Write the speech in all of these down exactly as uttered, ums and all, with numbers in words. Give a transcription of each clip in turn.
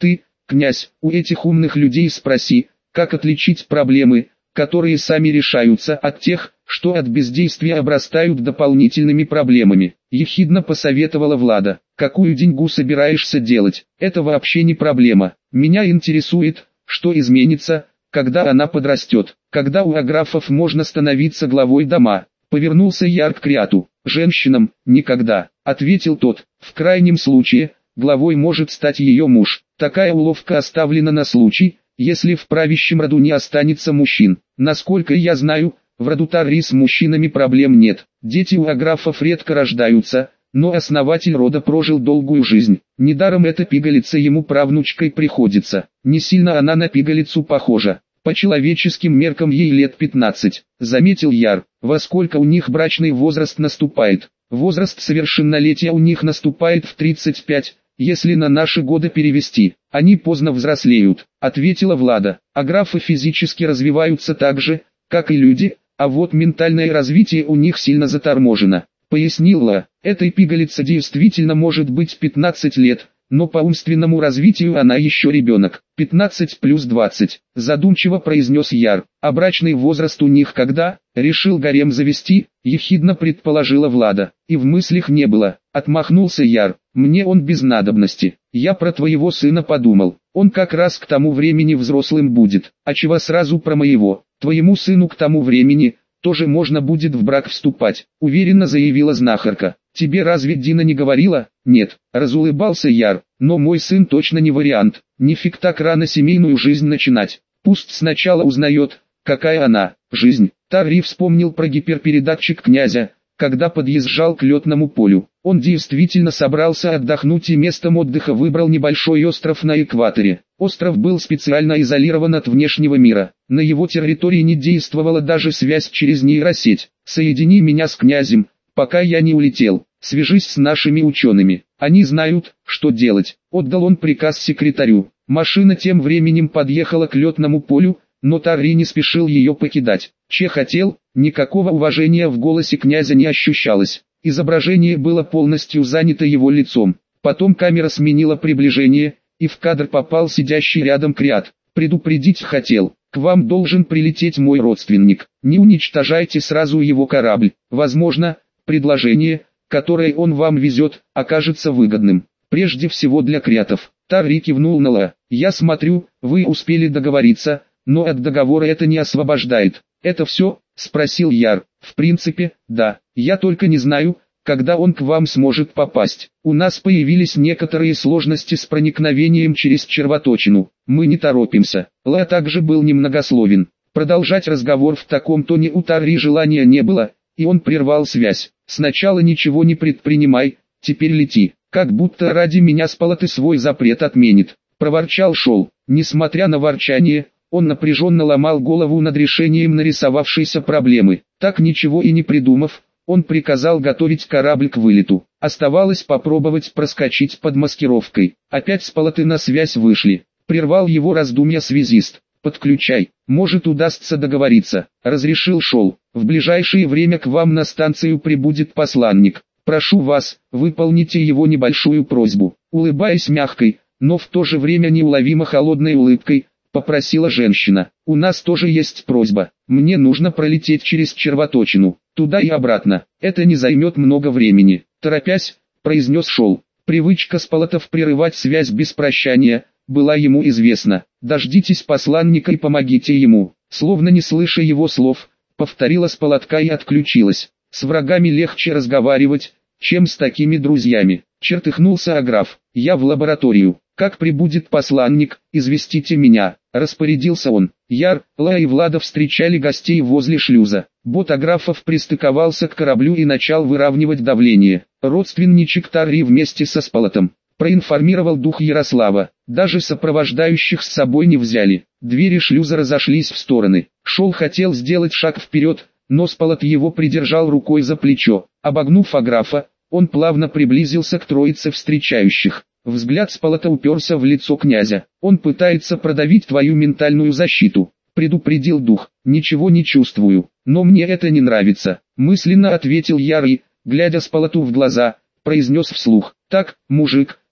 Ты, князь, у этих умных людей спроси, как отличить проблемы, которые сами решаются, от тех, что от бездействия обрастают дополнительными проблемами. Ехидно посоветовала Влада. Какую деньгу собираешься делать? Это вообще не проблема. Меня интересует, что изменится, когда она подрастет. Когда у аграфов можно становиться главой дома? Повернулся Яр к Криату. Женщинам, никогда, ответил тот. В крайнем случае, главой может стать ее муж. Такая уловка оставлена на случай, если в правящем роду не останется мужчин. Насколько я знаю, в роду Тарри с мужчинами проблем нет. Дети у аграфов редко рождаются, но основатель рода прожил долгую жизнь. Недаром эта пигалица ему правнучкой приходится. Не сильно она на пигалицу похожа. По человеческим меркам ей лет пятнадцать, заметил Яр. Во сколько у них брачный возраст наступает? Возраст совершеннолетия у них наступает в тридцать пять, если на наши годы перевести. Они поздно взрослеют, ответила Влада. Аграфы физически развиваются так же, как и люди, а вот ментальное развитие у них сильно заторможено. Пояснила, этой пигалице действительно может быть пятнадцать лет, но по умственному развитию она еще ребенок. пятнадцать плюс двадцать, задумчиво произнес Яр. А брачный возраст у них когда? Решил гарем завести, ехидно предположила Влада. И в мыслях не было, отмахнулся Яр. Мне он без надобности. Я про твоего сына подумал. Он как раз к тому времени взрослым будет. А чего сразу про моего? Твоему сыну к тому времени тоже можно будет в брак вступать, уверенно заявила знахарка. Тебе разве Дина не говорила? Нет, разулыбался Яр, но мой сын точно не вариант. Нифиг так рано семейную жизнь начинать. Пусть сначала узнает, какая она, жизнь. Тарри вспомнил про гиперпередатчик князя, когда подъезжал к летному полю. Он действительно собрался отдохнуть и местом отдыха выбрал небольшой остров на экваторе. Остров был специально изолирован от внешнего мира. На его территории не действовала даже связь через нейросеть. Соедини меня с князем, пока я не улетел. Свяжись с нашими учеными. Они знают, что делать. Отдал он приказ секретарю. Машина тем временем подъехала к летному полю, но Тарри не спешил ее покидать. Че хотел, никакого уважения в голосе князя не ощущалось. Изображение было полностью занято его лицом. Потом камера сменила приближение, и в кадр попал сидящий рядом Криат. Предупредить хотел, к вам должен прилететь мой родственник. Не уничтожайте сразу его корабль. Возможно, предложение, которое он вам везет, окажется выгодным. Прежде всего для Криатов. Тарри кивнул на Ла. Я смотрю, вы успели договориться, но от договора это не освобождает. Это все? Спросил Яр. В принципе, да. Я только не знаю, когда он к вам сможет попасть. У нас появились некоторые сложности с проникновением через червоточину. Мы не торопимся. Ла также был немногословен. Продолжать разговор в таком тоне у Тарри желания не было, и он прервал связь. Сначала ничего не предпринимай, теперь лети. Как будто ради меня Спалаты свой запрет отменит. Проворчал Шол. Несмотря на ворчание, он напряженно ломал голову над решением нарисовавшейся проблемы. Так ничего и не придумав, он приказал готовить корабль к вылету. Оставалось попробовать проскочить под маскировкой. Опять Спалаты на связь вышли. Прервал его раздумья связист. «Подключай, может удастся договориться», — разрешил Шол. «В ближайшее время к вам на станцию прибудет посланник. Прошу вас, выполните его небольшую просьбу». Улыбаясь мягкой, но в то же время неуловимо холодной улыбкой, попросила женщина. «У нас тоже есть просьба. Мне нужно пролететь через червоточину, туда и обратно. Это не займет много времени». Торопясь, произнес Шол. Привычка Спалатов прерывать связь без прощания была ему известна. «Дождитесь посланника и помогите ему». Словно не слыша его слов, повторила Спалатка и отключилась. «С врагами легче разговаривать, чем с такими друзьями», чертыхнулся Аграф. «Я в лабораторию. Как прибудет посланник, известите меня», распорядился он. Яр, Ла и Влада встречали гостей возле шлюза. Бот Аграфов пристыковался к кораблю и начал выравнивать давление. Родственничек Тарри вместе со Спалатом, проинформировал дух Ярослава. Даже сопровождающих с собой не взяли. Двери шлюза разошлись в стороны. Шол хотел сделать шаг вперед, но Спалат его придержал рукой за плечо. Обогнув Аграфа, он плавно приблизился к троице встречающих. Взгляд Спалата уперся в лицо князя. «Он пытается продавить твою ментальную защиту», — предупредил дух. «Ничего не чувствую, но мне это не нравится», — мысленно ответил Яр и, глядя Спалату в глаза, произнес вслух. «Так, мужик,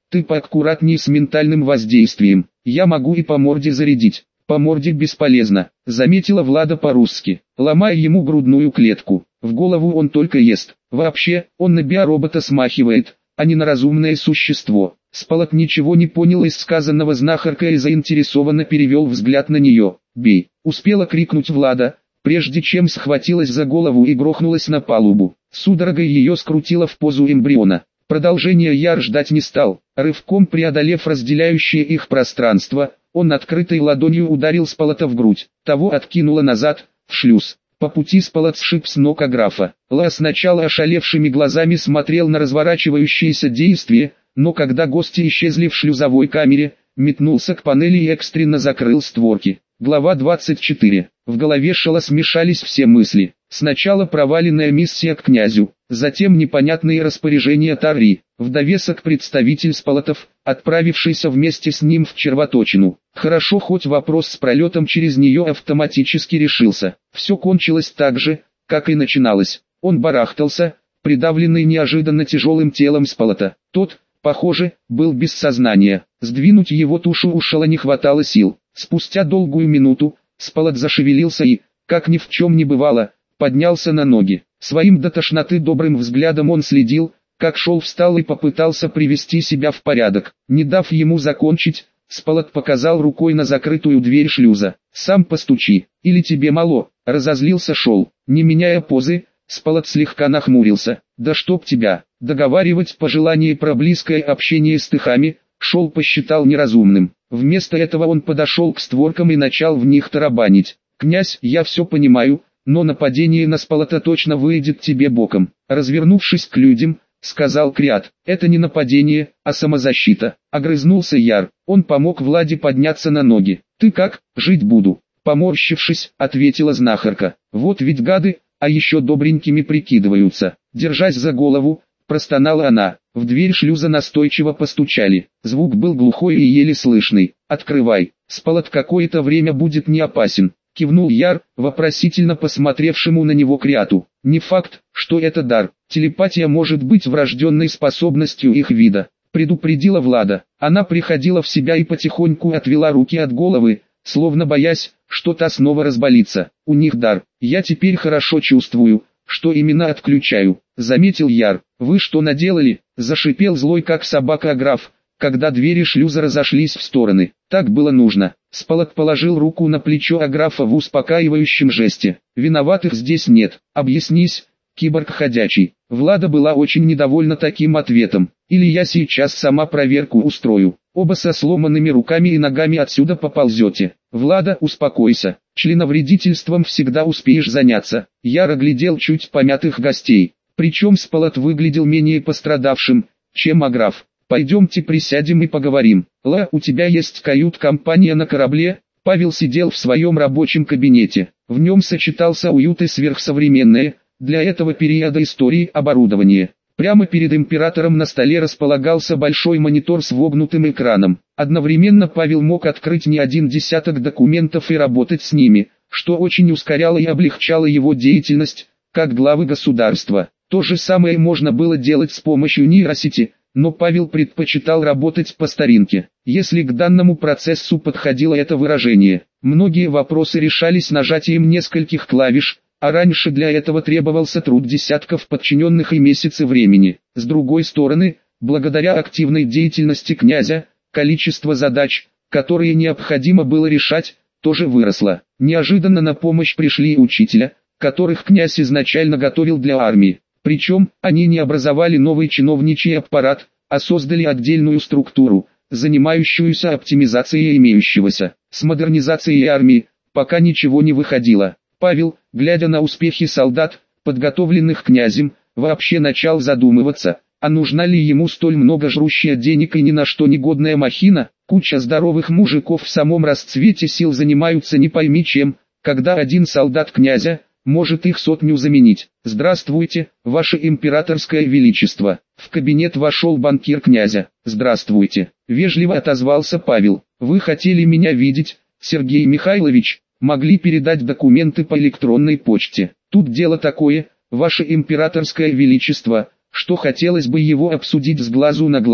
ты поаккуратней с ментальным воздействием, я могу и по морде зарядить. По морде бесполезно, заметила Влада по-русски, ломая ему грудную клетку. В голову он только ест. Вообще, он на биоробота смахивает, а не на разумное существо. Спалат ничего не понял из сказанного знахарка и заинтересованно перевел взгляд на нее. «Бей!» — успела крикнуть Влада, прежде чем схватилась за голову и грохнулась на палубу. Судорогой ее скрутило в позу эмбриона. Продолжения Яр ждать не стал. Рывком преодолев разделяющее их пространство, он открытой ладонью ударил Спалата в грудь. Того откинуло назад, в шлюз. По пути Спалат сшиб с ног Аграфа. Ла сначала ошалевшими глазами смотрел на разворачивающееся действие, но когда гости исчезли в шлюзовой камере, метнулся к панели и экстренно закрыл створки. Глава двадцать четыре. В голове Шала смешались все мысли. Сначала проваленная миссия к князю, затем непонятные распоряжения Тарри, в довесок представитель Спалатов, отправившийся вместе с ним в червоточину. Хорошо, хоть вопрос с пролетом через нее автоматически решился. Все кончилось так же, как и начиналось. Он барахтался, придавленный неожиданно тяжелым телом Спалата. Тот, похоже, был без сознания. Сдвинуть его тушу у Шала не хватало сил. Спустя долгую минуту, Спалат зашевелился и, как ни в чем не бывало, поднялся на ноги. Своим до тошноты добрым взглядом он следил, как Шол встал и попытался привести себя в порядок. Не дав ему закончить, Спалат показал рукой на закрытую дверь шлюза. «Сам постучи, или тебе мало?» — разозлился Шол. Не меняя позы, Спалат слегка нахмурился. «Да чтоб тебя!» Договаривать пожелание про близкое общение с тыхами, Шол посчитал неразумным. Вместо этого он подошел к створкам и начал в них тарабанить. «Князь, я все понимаю, но нападение на Спалата точно выйдет тебе боком». Развернувшись к людям, сказал Криат: «Это не нападение, а самозащита». Огрызнулся Яр. Он помог Владе подняться на ноги. «Ты как, жить буду?» Поморщившись, ответила знахарка. «Вот ведь гады, а еще добренькими прикидываются». Держась за голову, простонала она. В дверь шлюза настойчиво постучали. Звук был глухой и еле слышный. «Открывай, Спалат какое-то время будет не опасен», — кивнул Яр, вопросительно посмотревшему на него Криату. «Не факт, что это дар. Телепатия может быть врожденной способностью их вида», — предупредила Влада. Она приходила в себя и потихоньку отвела руки от головы, словно боясь, что та снова разболится. «У них дар. Я теперь хорошо чувствую, что именно отключаю», — заметил Яр. «Вы что наделали?» — зашипел злой как собака Аграф, когда двери шлюза разошлись в стороны. «Так было нужно». Спалат положил руку на плечо Аграфа в успокаивающем жесте. «Виноватых здесь нет. Объяснись, киборг ходячий». Влада была очень недовольна таким ответом. «Или я сейчас сама проверку устрою. Оба со сломанными руками и ногами отсюда поползете». «Влада, успокойся. Членовредительством всегда успеешь заняться». Яр оглядел чуть помятых гостей. Причем Спалат выглядел менее пострадавшим, чем Аграф. «Пойдемте присядем и поговорим. Ла, у тебя есть кают-компания на корабле?» Павел сидел в своем рабочем кабинете. В нем сочетался уют и сверхсовременное, для этого периода истории, оборудование. Прямо перед императором на столе располагался большой монитор с вогнутым экраном. Одновременно Павел мог открыть не один десяток документов и работать с ними, что очень ускоряло и облегчало его деятельность, как главы государства. То же самое можно было делать с помощью нейросети, но Павел предпочитал работать по старинке, если к данному процессу подходило это выражение. Многие вопросы решались нажатием нескольких клавиш, а раньше для этого требовался труд десятков подчиненных и месяцы времени. С другой стороны, благодаря активной деятельности князя, количество задач, которые необходимо было решать, тоже выросло. Неожиданно на помощь пришли учителя, которых князь изначально готовил для армии. Причем, они не образовали новый чиновничий аппарат, а создали отдельную структуру, занимающуюся оптимизацией имеющегося. С модернизацией армии пока ничего не выходило. Павел, глядя на успехи солдат, подготовленных князем, вообще начал задумываться, а нужна ли ему столь много жрущая денег и ни на что негодная махина. Куча здоровых мужиков в самом расцвете сил занимаются не пойми чем, когда один солдат князя может их сотню заменить. «Здравствуйте, ваше императорское величество». В кабинет вошел банкир князя. «Здравствуйте», — вежливо отозвался Павел. «Вы хотели меня видеть, Сергей Михайлович? Могли передать документы по электронной почте. Тут дело такое, ваше императорское величество, что хотелось бы его обсудить с глазу на глаз».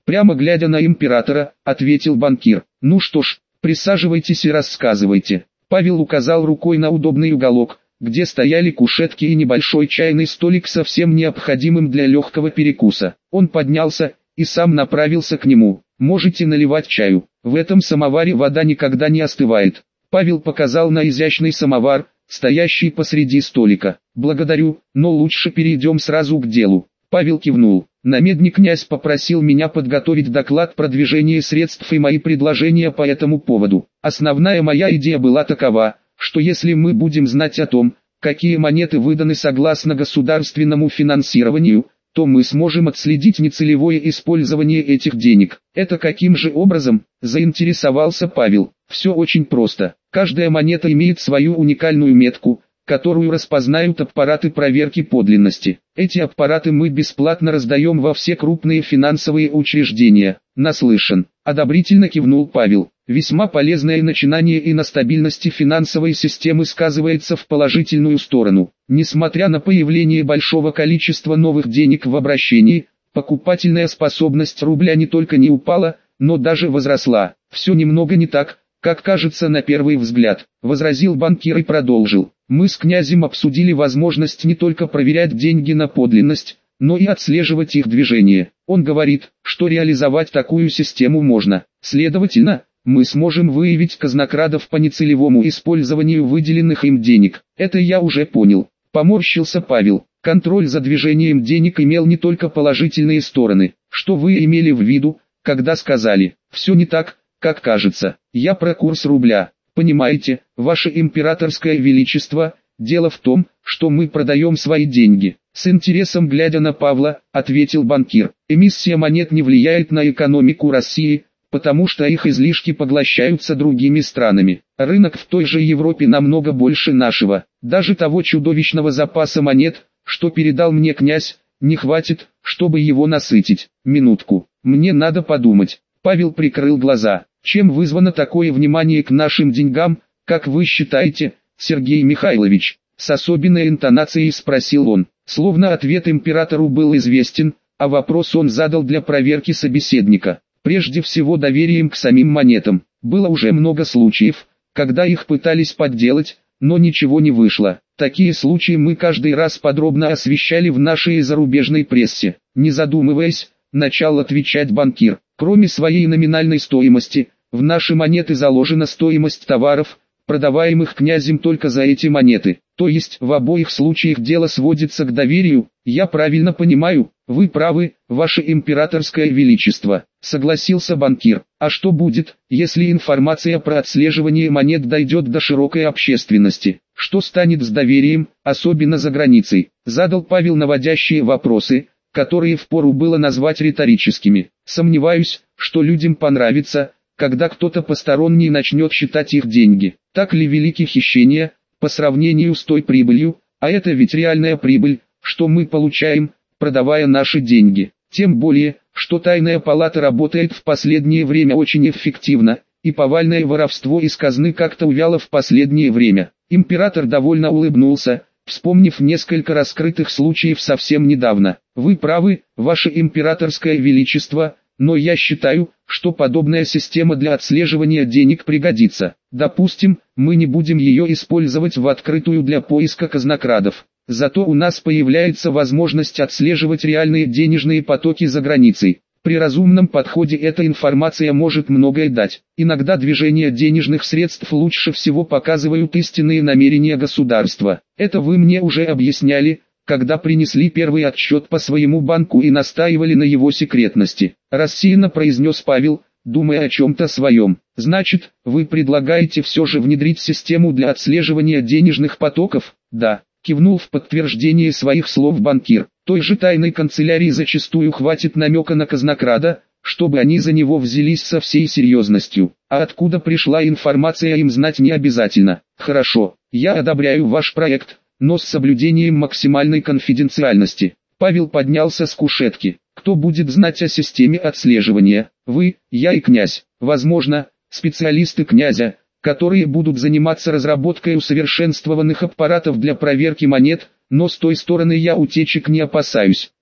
Прямо глядя на императора, ответил банкир. Ну что ж, присаживайтесь и рассказывайте. Павел указал рукой на удобный уголок, где стояли кушетки и небольшой чайный столик со всем необходимым для легкого перекуса. Он поднялся и сам направился к нему. Можете наливать чаю, в этом самоваре вода никогда не остывает. Павел показал на изящный самовар, стоящий посреди столика. Благодарю, но лучше перейдем сразу к делу. Павел кивнул. Намедни князь попросил меня подготовить доклад продвижения средств и мои предложения по этому поводу. Основная моя идея была такова, что если мы будем знать о том, какие монеты выданы согласно государственному финансированию, то мы сможем отследить нецелевое использование этих денег. Это каким же образом, заинтересовался Павел. Все очень просто. Каждая монета имеет свою уникальную метку, которую распознают аппараты проверки подлинности. Эти аппараты мы бесплатно раздаем во все крупные финансовые учреждения. Наслышан. Одобрительно кивнул Павел. Весьма полезное начинание и на стабильности финансовой системы сказывается в положительную сторону. Несмотря на появление большого количества новых денег в обращении, покупательная способность рубля не только не упала, но даже возросла. Все немного не так, как кажется на первый взгляд, возразил банкир и продолжил. Мы с князем обсудили возможность не только проверять деньги на подлинность, но и отслеживать их движение. Он говорит, что реализовать такую систему можно. Следовательно, мы сможем выявить казнокрадов по нецелевому использованию выделенных им денег. Это я уже понял. Поморщился Павел. Контроль за движением денег имел не только положительные стороны. Что вы имели в виду, когда сказали, все не так, как кажется. Я про курс рубля. Понимаете, ваше императорское величество, дело в том, что мы продаем свои деньги. С интересом глядя на Павла, ответил банкир. Эмиссия монет не влияет на экономику России, потому что их излишки поглощаются другими странами. Рынок в той же Европе намного больше нашего. Даже того чудовищного запаса монет, что передал мне князь, не хватит, чтобы его насытить. Минутку, мне надо подумать. Павел прикрыл глаза. Чем вызвано такое внимание к нашим деньгам, как вы считаете, Сергей Михайлович? С особенной интонацией спросил он, словно ответ императору был известен, а вопрос он задал для проверки собеседника. Прежде всего доверием к самим монетам. Было уже много случаев, когда их пытались подделать, но ничего не вышло. Такие случаи мы каждый раз подробно освещали в нашей зарубежной прессе. Не задумываясь, начал отвечать банкир. Кроме своей номинальной стоимости, в наши монеты заложена стоимость товаров, продаваемых князем только за эти монеты. То есть в обоих случаях дело сводится к доверию. Я правильно понимаю, вы правы, ваше императорское величество, согласился банкир. А что будет, если информация про отслеживание монет дойдет до широкой общественности? Что станет с доверием, особенно за границей? Задал Павел наводящие вопросы, которые впору было назвать риторическими. Сомневаюсь, что людям понравится, когда кто-то посторонний начнет считать их деньги. Так ли велики хищения, по сравнению с той прибылью, а это ведь реальная прибыль, что мы получаем, продавая наши деньги. Тем более, что тайная палата работает в последнее время очень эффективно, и повальное воровство из казны как-то увяло в последнее время. Император довольно улыбнулся, вспомнив несколько раскрытых случаев совсем недавно. Вы правы, ваше императорское величество, но я считаю, что подобная система для отслеживания денег пригодится. Допустим, мы не будем ее использовать в открытую для поиска казнокрадов. Зато у нас появляется возможность отслеживать реальные денежные потоки за границей. При разумном подходе эта информация может многое дать. Иногда движение денежных средств лучше всего показывают истинные намерения государства. Это вы мне уже объясняли, когда принесли первый отчет по своему банку и настаивали на его секретности. Рассеянно произнес Павел, думая о чем-то своем. Значит, вы предлагаете все же внедрить систему для отслеживания денежных потоков? Да. Кивнул в подтверждение своих слов банкир. Той же тайной канцелярии зачастую хватит намека на казнокрада, чтобы они за него взялись со всей серьезностью. А откуда пришла информация, им знать не обязательно. Хорошо, я одобряю ваш проект, но с соблюдением максимальной конфиденциальности. Павел поднялся с кушетки. Кто будет знать о системе отслеживания? Вы, я и князь. Возможно, специалисты князя, которые будут заниматься разработкой усовершенствованных аппаратов для проверки монет, но с той стороны я утечек не опасаюсь.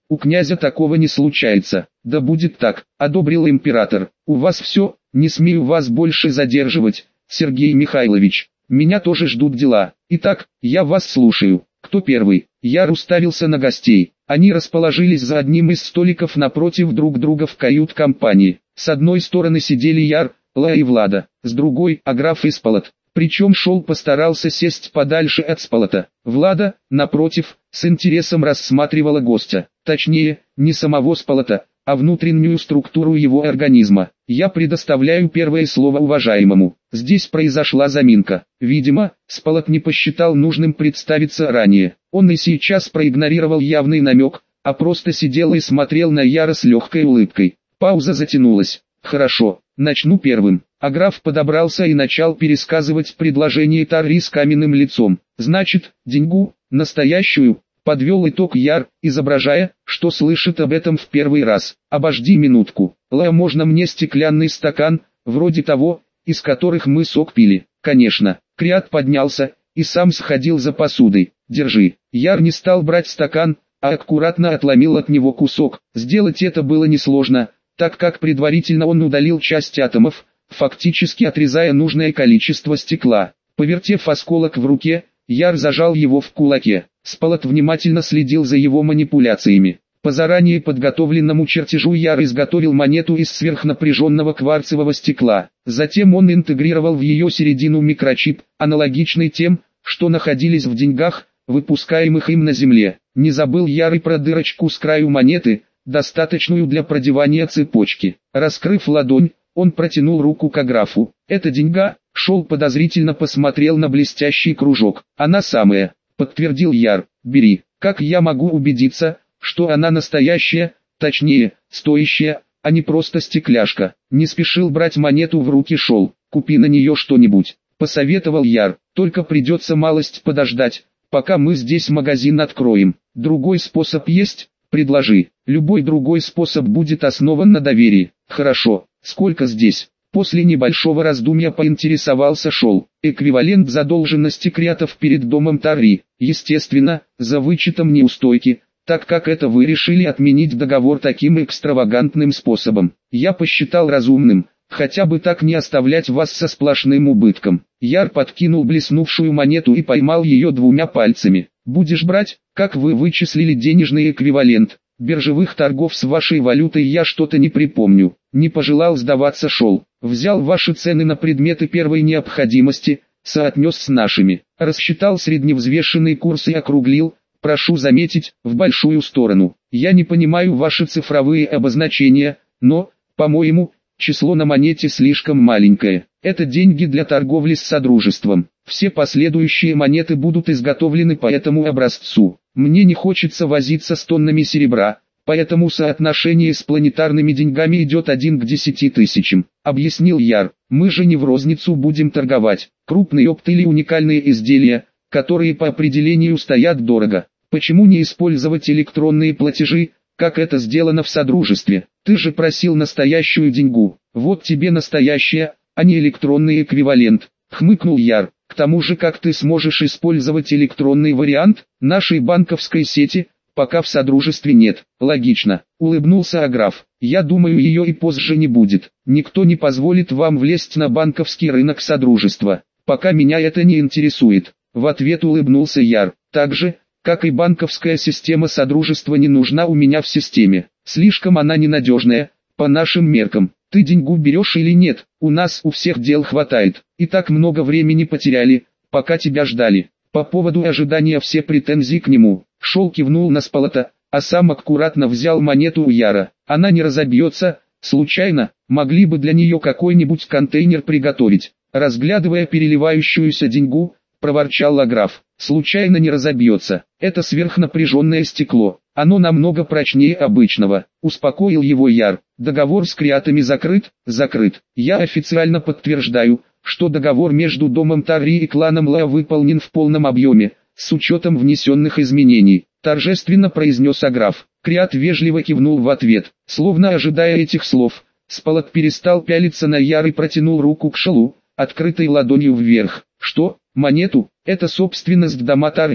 у князя такого не случается. Да будет так, одобрил император. У вас все, не смею вас больше задерживать, Сергей Михайлович. Меня тоже ждут дела. Итак, я вас слушаю. Кто первый? Яр уставился на гостей. Они расположились за одним из столиков напротив друг друга в кают-компании. С одной стороны сидели Яр, Ла и Влада, с другой – Аграф и Спалат. Причем Шол постарался сесть подальше от Спалата. Влада, напротив, с интересом рассматривала гостя. Точнее, не самого Спалата, а внутреннюю структуру его организма. Я предоставляю первое слово уважаемому. Здесь произошла заминка. Видимо, Спалат не посчитал нужным представиться ранее. Он и сейчас проигнорировал явный намек, а просто сидел и смотрел на Яра с легкой улыбкой. Пауза затянулась. Хорошо, начну первым. Аграф подобрался и начал пересказывать предложение Тарри с каменным лицом. Значит, деньгу, настоящую, подвел итог Яр, изображая, что слышит об этом в первый раз. Обожди минутку. Ла, можно мне стеклянный стакан, вроде того, из которых мы сок пили? Конечно. Криат поднялся и сам сходил за посудой. Держи. Яр не стал брать стакан, а аккуратно отломил от него кусок. Сделать это было несложно, так как предварительно он удалил часть атомов, фактически отрезая нужное количество стекла. Повертев осколок в руке, Яр зажал его в кулаке. Спалат внимательно следил за его манипуляциями. По заранее подготовленному чертежу Яр изготовил монету из сверхнапряженного кварцевого стекла. Затем он интегрировал в ее середину микрочип, аналогичный тем, что находились в деньгах, выпускаемых им на земле. Не забыл Яр и про дырочку с краю монеты, достаточную для продевания цепочки. Раскрыв ладонь, он протянул руку к Аграфу. «Это деньга?» Шол подозрительно посмотрел на блестящий кружок. «Она самая», — подтвердил Яр. «Бери. Как я могу убедиться, что она настоящая, точнее, стоящая, а не просто стекляшка?» Не спешил брать монету в руки Шол. «Купи на нее что-нибудь», — посоветовал Яр. «Только придется малость подождать, пока мы здесь магазин откроем. Другой способ есть? Предложи. Любой другой способ будет основан на доверии». «Хорошо. Сколько здесь?» После небольшого раздумья поинтересовался Шол. «Эквивалент задолженности криатов перед домом Тарри. Естественно, за вычетом неустойки, так как это вы решили отменить договор таким экстравагантным способом. Я посчитал разумным, хотя бы так не оставлять вас со сплошным убытком». Яр подкинул блеснувшую монету и поймал ее двумя пальцами. «Будешь брать? Как вы вычислили денежный эквивалент? Биржевых торгов с вашей валютой я что-то не припомню». Не пожелал сдаваться Шол. «Взял ваши цены на предметы первой необходимости, соотнес с нашими, рассчитал средневзвешенный курс и округлил, прошу заметить, в большую сторону. Я не понимаю ваши цифровые обозначения, но, по-моему, число на монете слишком маленькое. Это деньги для торговли с Содружеством. Все последующие монеты будут изготовлены по этому образцу. Мне не хочется возиться с тоннами серебра, поэтому соотношение с планетарными деньгами идет один к десяти тысячам», — объяснил Яр. «Мы же не в розницу будем торговать. Крупный опт или уникальные изделия, которые по определению стоят дорого. Почему не использовать электронные платежи, как это сделано в Содружестве? Ты же просил настоящую деньгу. Вот тебе настоящая, а не электронный эквивалент», — хмыкнул Яр. «К тому же, как ты сможешь использовать электронный вариант? Нашей банковской сети пока в Содружестве нет». «Логично», — улыбнулся Аграф. «Я думаю, ее и позже не будет. Никто не позволит вам влезть на банковский рынок Содружества. Пока меня это не интересует». В ответ улыбнулся Яр. «Так же, как и банковская система Содружества не нужна у меня в системе. Слишком она ненадежная, по нашим меркам. Ты деньгу берешь или нет? У нас у всех дел хватает. И так много времени потеряли, пока тебя ждали». По поводу ожидания все претензии к нему. Шол кивнул на Спалата, а сам аккуратно взял монету у Яра. «Она не разобьется, случайно, могли бы для нее какой-нибудь контейнер приготовить». Разглядывая переливающуюся деньгу, проворчал Аграф. «Случайно не разобьется, это сверхнапряженное стекло, оно намного прочнее обычного», — успокоил его Яр. «Договор с криатами закрыт?» «Закрыт. Я официально подтверждаю, что договор между домом Тарри и кланом Ла выполнен в полном объеме, с учетом внесенных изменений», — торжественно произнес Аграф. Криат вежливо кивнул в ответ. Словно ожидая этих слов, Спалат перестал пялиться на Яр и протянул руку к Шолу, открытой ладонью вверх. «Что? Монету? Это собственность дома Тарри»,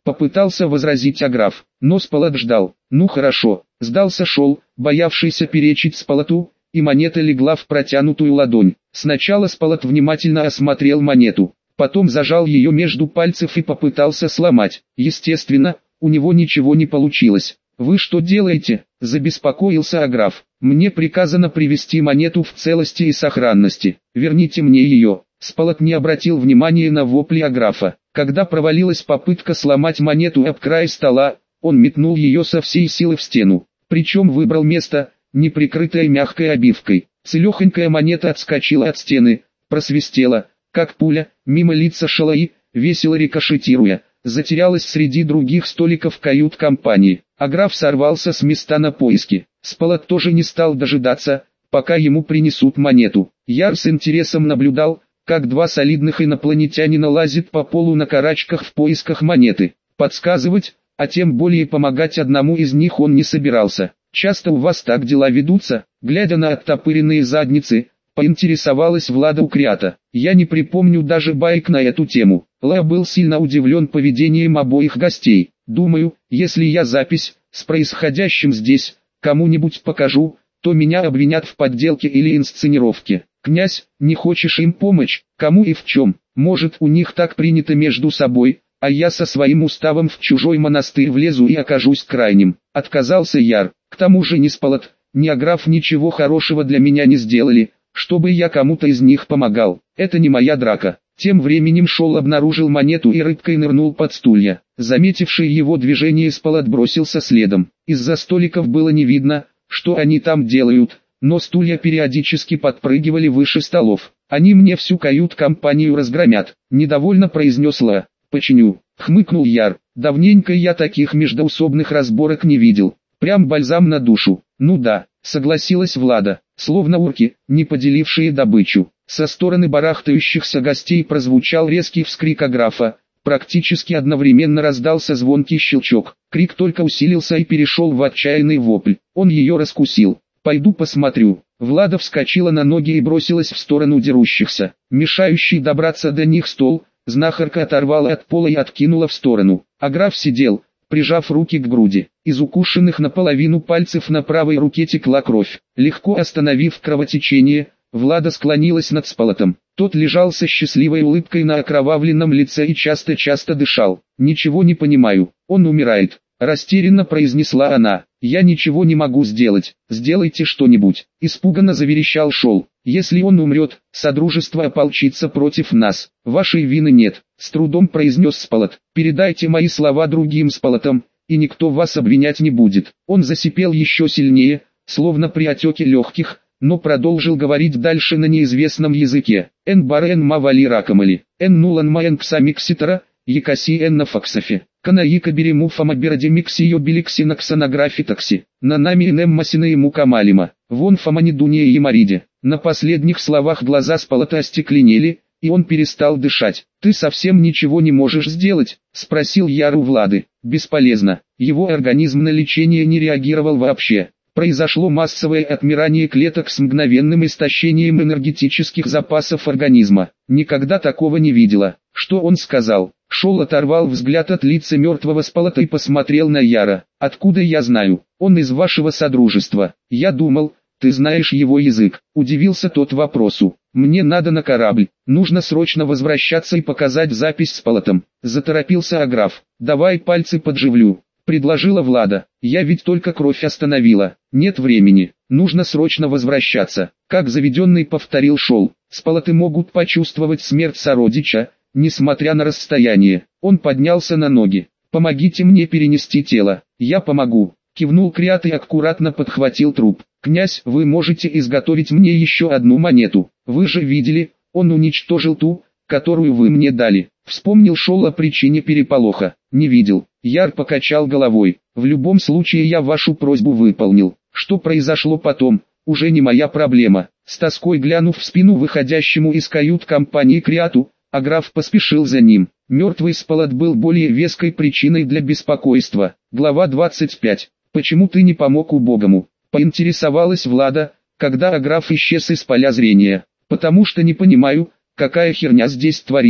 Попытался возразить Аграф, но Спалат ждал. Ну хорошо, сдался шел, боявшийся перечить Спалату, и монета легла в протянутую ладонь. Сначала Спалат внимательно осмотрел монету, потом зажал ее между пальцев и попытался сломать. Естественно, у него ничего не получилось. «Вы что делаете?» – забеспокоился Аграф. «Мне приказано привести монету в целости и сохранности. Верните мне ее». Спалат не обратил внимания на вопли Аграфа. Когда провалилась попытка сломать монету об край стола, он метнул ее со всей силы в стену. Причем выбрал место, не прикрытое мягкой обивкой. Целехонькая монета отскочила от стены, просвистела, как пуля, мимо лица Шалаи, весело рикошетируя, затерялась среди других столиков кают-компании. Аграф сорвался с места на поиски. Спалат тоже не стал дожидаться, пока ему принесут монету. Яр с интересом наблюдал, как два солидных инопланетянина лазят по полу на карачках в поисках монеты. Подсказывать, а тем более помогать одному из них он не собирался. «Часто у вас так дела ведутся?» Глядя на оттопыренные задницы, поинтересовалась Влада у Криата. «Я не припомню даже баек на эту тему». Ла был сильно удивлен поведением обоих гостей. «Думаю, если я запись с происходящим здесь кому-нибудь покажу, то меня обвинят в подделке или инсценировке. Князь, не хочешь им помочь? Кому и в чем? Может, у них так принято между собой, а я со своим уставом в чужой монастырь влезу и окажусь крайним». Отказался Яр. «К тому же ни Спалат, ни Аграф ничего хорошего для меня не сделали, чтобы я кому-то из них помогал. Это не моя драка». Тем временем Шол обнаружил монету и рыбкой нырнул под стулья. Заметивший его движение Спалат бросился следом. Из-за столиков было не видно, что они там делают, но стулья периодически подпрыгивали выше столов. «Они мне всю кают-компанию разгромят», — недовольно произнес Ла. «Починю», — хмыкнул Яр. «Давненько я таких междоусобных разборок не видел. Прям бальзам на душу». «Ну да», — согласилась Влада, словно урки, не поделившие добычу. Со стороны барахтающихся гостей прозвучал резкий вскрик Аграфа. Практически одновременно раздался звонкий щелчок. Крик только усилился и перешел в отчаянный вопль. Он ее раскусил. «Пойду посмотрю». Влада вскочила на ноги и бросилась в сторону дерущихся. Мешающий добраться до них стол, знахарка оторвала от пола и откинула в сторону. Аграф сидел, прижав руки к груди. Из укушенных наполовину пальцев на правой руке текла кровь. Легко остановив кровотечение, Влада склонилась над Спалатом. Тот лежал со счастливой улыбкой на окровавленном лице и часто-часто дышал. «Ничего не понимаю, он умирает», — растерянно произнесла она. «Я ничего не могу сделать, сделайте что-нибудь», — испуганно заверещал Шол. «Если он умрет, Содружество ополчится против нас. Вашей вины нет», — с трудом произнес Спалат. «Передайте мои слова другим Спалатам, и никто вас обвинять не будет». Он засипел еще сильнее, словно при отеке легких, но продолжил говорить дальше на неизвестном языке. «Эн бар эн мавали ракамали, эн нулан маен ксамикситара, якаси эн нафаксафе, канаика берему фамабираде миксио биликсина ксанографитакси, на нами энем масина ему камалима, вон фаманидуния ямариде». На последних словах глаза Спалата остекленели, и он перестал дышать. «Ты совсем ничего не можешь сделать?» – спросил Яр у Влады. «Бесполезно, его организм на лечение не реагировал вообще». Произошло массовое отмирание клеток с мгновенным истощением энергетических запасов организма. Никогда такого не видела. Что он сказал? Шол оторвал взгляд от лица мертвого Спалата и посмотрел на Яра. «Откуда я знаю? Он из вашего содружества. Я думал, ты знаешь его язык». Удивился тот вопросу. «Мне надо на корабль. Нужно срочно возвращаться и показать запись с Спалатом». Заторопился Аграф. «Давай пальцы подживлю», — предложила Влада. «Я ведь только кровь остановила. Нет времени. Нужно срочно возвращаться». Как заведенный повторил Шол. Спалаты могут почувствовать смерть сородича, несмотря на расстояние. Он поднялся на ноги. «Помогите мне перенести тело». «Я помогу», — кивнул Криат и аккуратно подхватил труп. «Князь, вы можете изготовить мне еще одну монету. Вы же видели, он уничтожил ту, которую вы мне дали». Вспомнил Шол о причине переполоха. «Не видел». Яр покачал головой. «В любом случае я вашу просьбу выполнил. Что произошло потом, уже не моя проблема». С тоской глянув в спину выходящему из кают-компании Криату, Аграф поспешил за ним. Мертвый Спалат был более веской причиной для беспокойства. Глава двадцать пять. «Почему ты не помог убогому?» — поинтересовалась Влада, когда Аграф исчез из поля зрения. «Потому что не понимаю, какая херня здесь творится».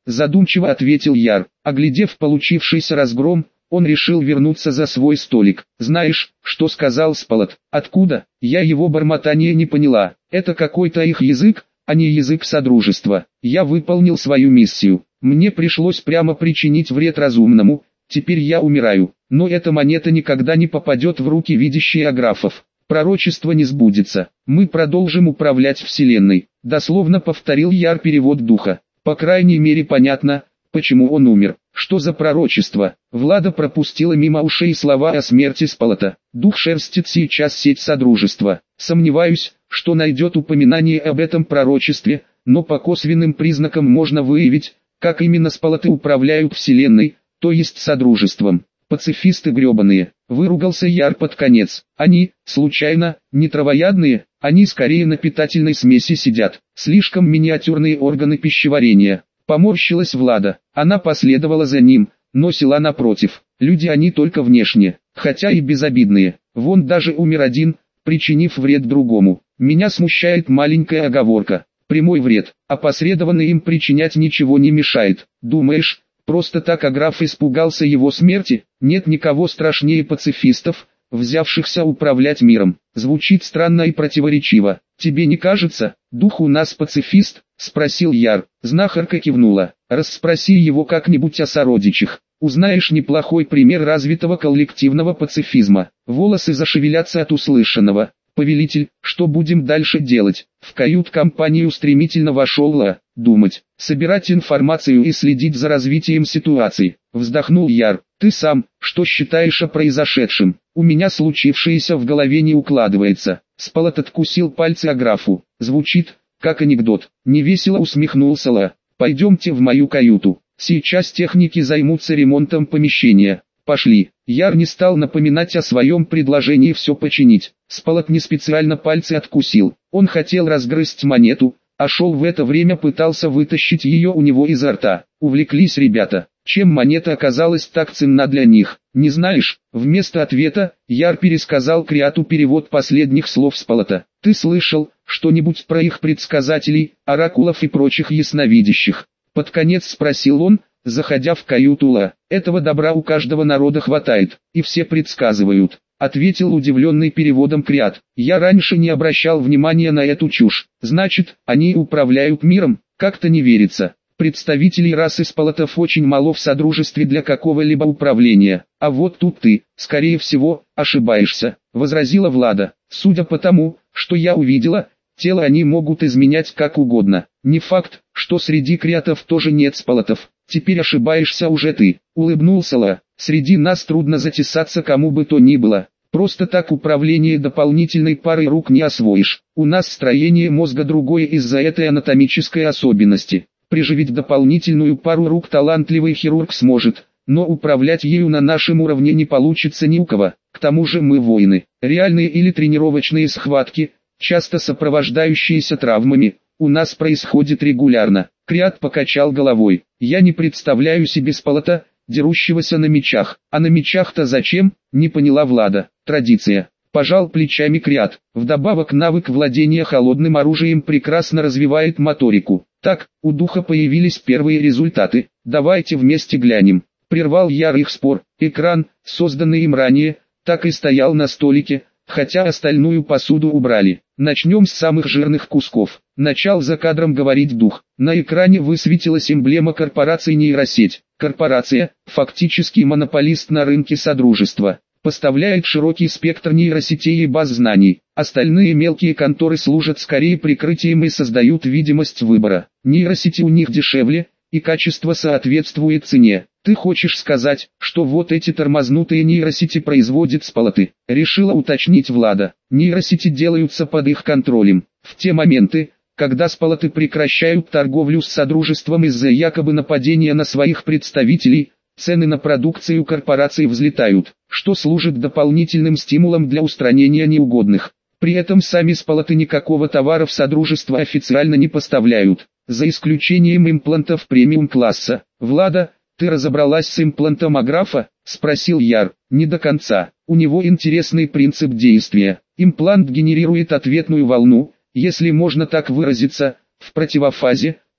задумчиво ответил Яр. Оглядев получившийся разгром, он решил вернуться за свой столик. «Знаешь, что сказал Спалат?» «Откуда?» Я его бормотание не поняла. «Это какой-то их язык, а не язык Содружества. Я выполнил свою миссию. Мне пришлось прямо причинить вред разумному. Теперь я умираю. Но эта монета никогда не попадет в руки видящих аграфов. Пророчество не сбудется. Мы продолжим управлять Вселенной». Дословно повторил Яр перевод духа. По крайней мере понятно, почему он умер. Что за пророчество? Влада пропустила мимо ушей слова о смерти Спалата. Дух шерстит сейчас сеть Содружества. Сомневаюсь, что найдет упоминание об этом пророчестве, но по косвенным признакам можно выявить, как именно Спалаты управляют Вселенной, то есть Содружеством. Пацифисты гребаные, выругался Яр под конец. Они, случайно, не травоядные, они скорее на питательной смеси сидят. Слишком миниатюрные органы пищеварения. Поморщилась Влада. Она последовала за ним, но села напротив. Люди они только внешне, хотя и безобидные. Вон даже умер один, причинив вред другому. Меня смущает маленькая оговорка. Прямой вред, опосредованный им причинять ничего не мешает. Думаешь, просто так аграф испугался его смерти? Нет никого страшнее пацифистов, взявшихся управлять миром. Звучит странно и противоречиво. Тебе не кажется? Дух у нас пацифист? Спросил Яр. Знахарка кивнула. Расспроси его как-нибудь о сородичах. Узнаешь неплохой пример развитого коллективного пацифизма. Волосы зашевелятся от услышанного. «Повелитель, что будем дальше делать?» В кают-компанию стремительно вошел Ла. «Думать, собирать информацию и следить за развитием ситуации». Вздохнул Яр. «Ты сам, что считаешь о произошедшем? У меня случившееся в голове не укладывается». Спалат откусил пальцы аграфу. Звучит, как анекдот. Невесело усмехнулся Ла. «Пойдемте в мою каюту. Сейчас техники займутся ремонтом помещения. Пошли». Яр не стал напоминать о своем предложении все починить. Спалат не специально пальцы откусил. Он хотел разгрызть монету, а Шел в это время пытался вытащить ее у него изо рта. Увлеклись ребята. Чем монета оказалась так ценна для них? Не знаешь? Вместо ответа, Яр пересказал Криату перевод последних слов Спалата. «Ты слышал что-нибудь про их предсказателей, оракулов и прочих ясновидящих?» Под конец спросил он, заходя в каюту Ла. «Этого добра у каждого народа хватает, и все предсказывают», — ответил удивленный переводом Криат. «Я раньше не обращал внимания на эту чушь. Значит, они управляют миром? Как-то не верится. Представителей расы Спалатов очень мало в Содружестве для какого-либо управления. А вот тут ты, скорее всего, ошибаешься», — возразила Влада. «Судя по тому, что я увидела, тело они могут изменять как угодно. Не факт, что среди криатов тоже нет Спалатов. Теперь ошибаешься уже ты», — улыбнулся Ла. «Среди нас трудно затесаться кому бы то ни было. Просто так управление дополнительной парой рук не освоишь. У нас строение мозга другое из-за этой анатомической особенности. Приживить дополнительную пару рук талантливый хирург сможет, но управлять ею на нашем уровне не получится ни у кого. К тому же мы воины. Реальные или тренировочные схватки, часто сопровождающиеся травмами, у нас происходит регулярно». Криат покачал головой. «Я не представляю себе Спалата, дерущегося на мечах. А на мечах-то зачем?» Не поняла Влада. «Традиция». Пожал плечами Криат. Вдобавок навык владения холодным оружием прекрасно развивает моторику. Так, у духа появились первые результаты. Давайте вместе глянем. Прервал Яр их спор. Экран, созданный им ранее, так и стоял на столике, хотя остальную посуду убрали. Начнем с самых жирных кусков. Начал за кадром говорить дух. На экране высветилась эмблема корпорации нейросеть. Корпорация, фактически монополист на рынке Содружества, поставляет широкий спектр нейросетей и баз знаний. Остальные мелкие конторы служат скорее прикрытием и создают видимость выбора. Нейросети у них дешевле, и качество соответствует цене. Ты хочешь сказать, что вот эти тормознутые нейросети производят Спалаты? Решила уточнить Влада. Нейросети делаются под их контролем. В те моменты, когда Спалаты прекращают торговлю с Содружеством из-за якобы нападения на своих представителей, цены на продукцию корпораций взлетают, что служит дополнительным стимулом для устранения неугодных. При этом сами Спалаты никакого товара в Содружество официально не поставляют, за исключением имплантов премиум-класса. «Влада, ты разобралась с имплантом аграфа?» – спросил Яр. «Не до конца. У него интересный принцип действия. Имплант генерирует ответную волну, если можно так выразиться, в противофазе,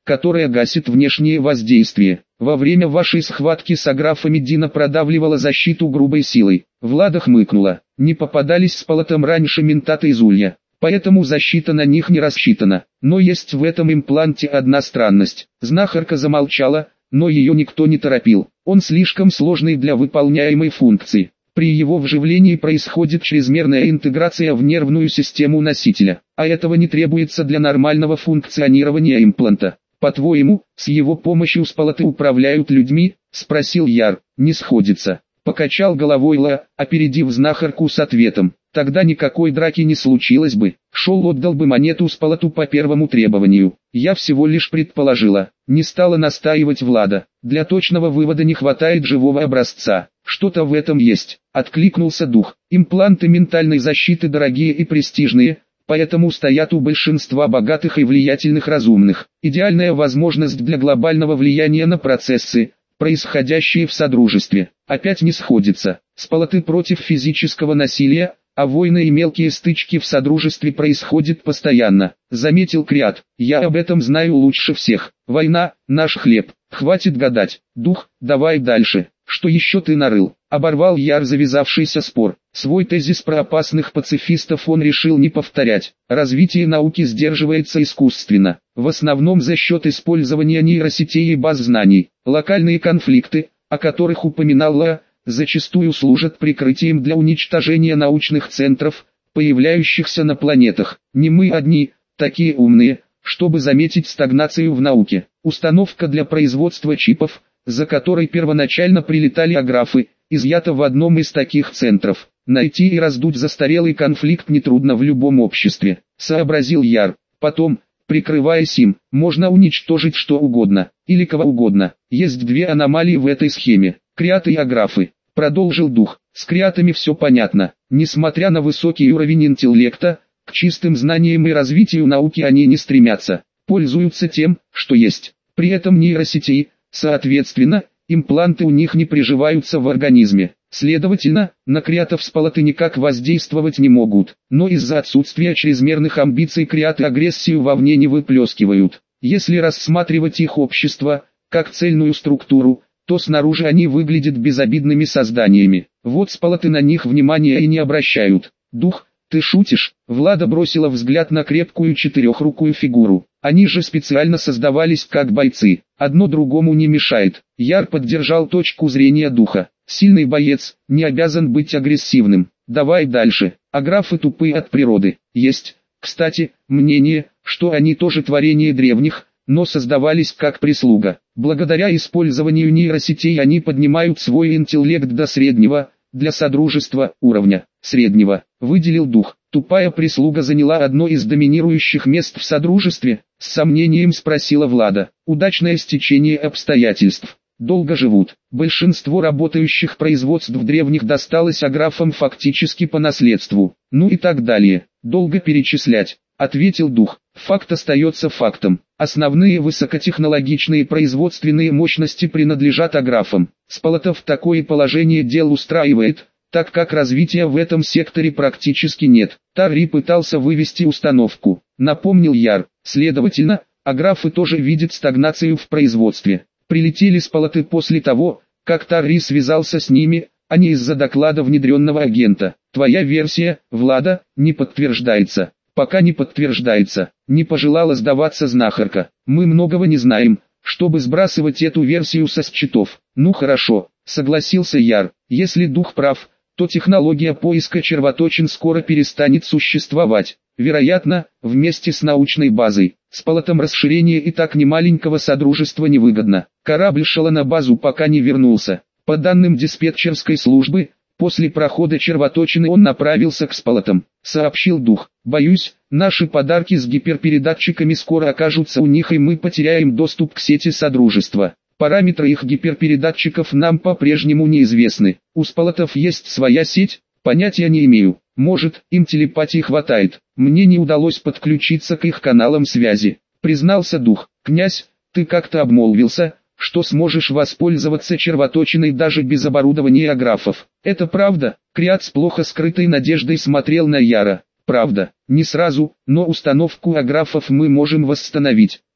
которая гасит внешнее воздействие. Во время вашей схватки с аграфами Дина продавливала защиту грубой силой. Влада хмыкнула. Не попадались с полотом раньше ментаты из улья, поэтому защита на них не рассчитана. Но есть в этом импланте одна странность. Знахарка замолчала, но ее никто не торопил. Он слишком сложный для выполняемой функции. При его вживлении происходит чрезмерная интеграция в нервную систему носителя, а этого не требуется для нормального функционирования импланта. «По-твоему, с его помощью спалаты управляют людьми?» – спросил Яр. «Не сходится». Покачал головой Ла, опередив знахарку с ответом. «Тогда никакой драки не случилось бы. Шел отдал бы монету спалату по первому требованию. Я всего лишь предположила». Не стала настаивать Влада. «Для точного вывода не хватает живого образца». «Что-то в этом есть», – откликнулся дух. «Импланты ментальной защиты дорогие и престижные, поэтому стоят у большинства богатых и влиятельных разумных. Идеальная возможность для глобального влияния на процессы, происходящие в Содружестве. Опять не сходится. Спалаты против физического насилия, а войны и мелкие стычки в Содружестве происходят постоянно», — заметил Криат. «Я об этом знаю лучше всех. Война — наш хлеб. Хватит гадать. Дух, давай дальше. Что еще ты нарыл?» Оборвал Яр завязавшийся спор. Свой тезис про опасных пацифистов он решил не повторять. Развитие науки сдерживается искусственно, в основном за счет использования нейросетей и баз знаний. Локальные конфликты, о которых упоминал Ла, зачастую служат прикрытием для уничтожения научных центров, появляющихся на планетах. Не мы одни, такие умные, чтобы заметить стагнацию в науке. Установка для производства чипов, за которой первоначально прилетали аграфы, изъята в одном из таких центров. Найти и раздуть застарелый конфликт нетрудно в любом обществе, сообразил Яр. Потом, прикрываясь им, можно уничтожить что угодно, или кого угодно. Есть две аномалии в этой схеме: криаты и аграфы. Продолжил дух. С криатами все понятно. Несмотря на высокий уровень интеллекта, к чистым знаниям и развитию науки они не стремятся, пользуются тем, что есть. При этом нейросетей, соответственно, импланты у них не приживаются в организме. Следовательно, на криатов спалаты никак воздействовать не могут, но из-за отсутствия чрезмерных амбиций криаты агрессию вовне не выплескивают. Если рассматривать их общество, как цельную структуру, то снаружи они выглядят безобидными созданиями. Вот спалаты на них внимания и не обращают. Дух, ты шутишь? Влада бросила взгляд на крепкую четырехрукую фигуру. Они же специально создавались как бойцы. Одно другому не мешает. Яр поддержал точку зрения духа. Сильный боец не обязан быть агрессивным. Давай дальше. Аграфы тупые от природы. Есть, кстати, мнение, что они тоже творение древних, но создавались как прислуга. Благодаря использованию нейросетей они поднимают свой интеллект до среднего, для Содружества, уровня среднего, выделил дух. Тупая прислуга заняла одно из доминирующих мест в Содружестве, с сомнением спросила Влада. Удачное стечение обстоятельств. Долго живут. Большинство работающих производств древних досталось аграфам фактически по наследству. Ну и так далее. Долго перечислять, ответил дух. Факт остается фактом. Основные высокотехнологичные производственные мощности принадлежат аграфам. Спалатов такое положение дел устраивает, так как развития в этом секторе практически нет. Тарри пытался вывести установку, напомнил Яр. Следовательно, аграфы тоже видят стагнацию в производстве. Прилетели спалаты после того, как Тарри связался с ними, а не из-за доклада внедренного агента. Твоя версия, Влада, не подтверждается. Пока не подтверждается. Не пожелала сдаваться знахарка. Мы многого не знаем, чтобы сбрасывать эту версию со счетов. Ну хорошо, согласился Яр. Если дух прав, то технология поиска червоточин скоро перестанет существовать. Вероятно, вместе с научной базой. Спалатам расширение и так немаленького содружества невыгодно. Корабль шел на базу, пока не вернулся. По данным диспетчерской службы, после прохода червоточины он направился к спалатам, сообщил дух. Боюсь, наши подарки с гиперпередатчиками скоро окажутся у них, и мы потеряем доступ к сети Содружества. Параметры их гиперпередатчиков нам по-прежнему неизвестны. У спалатов есть своя сеть? Понятия не имею. Может, им телепатии хватает. Мне не удалось подключиться к их каналам связи, признался дух. Князь, ты как-то обмолвился, что сможешь воспользоваться червоточиной даже без оборудования аграфов. Это правда? Криат с плохо скрытой надеждой смотрел на Яра. Правда, не сразу, но установку аграфов мы можем восстановить.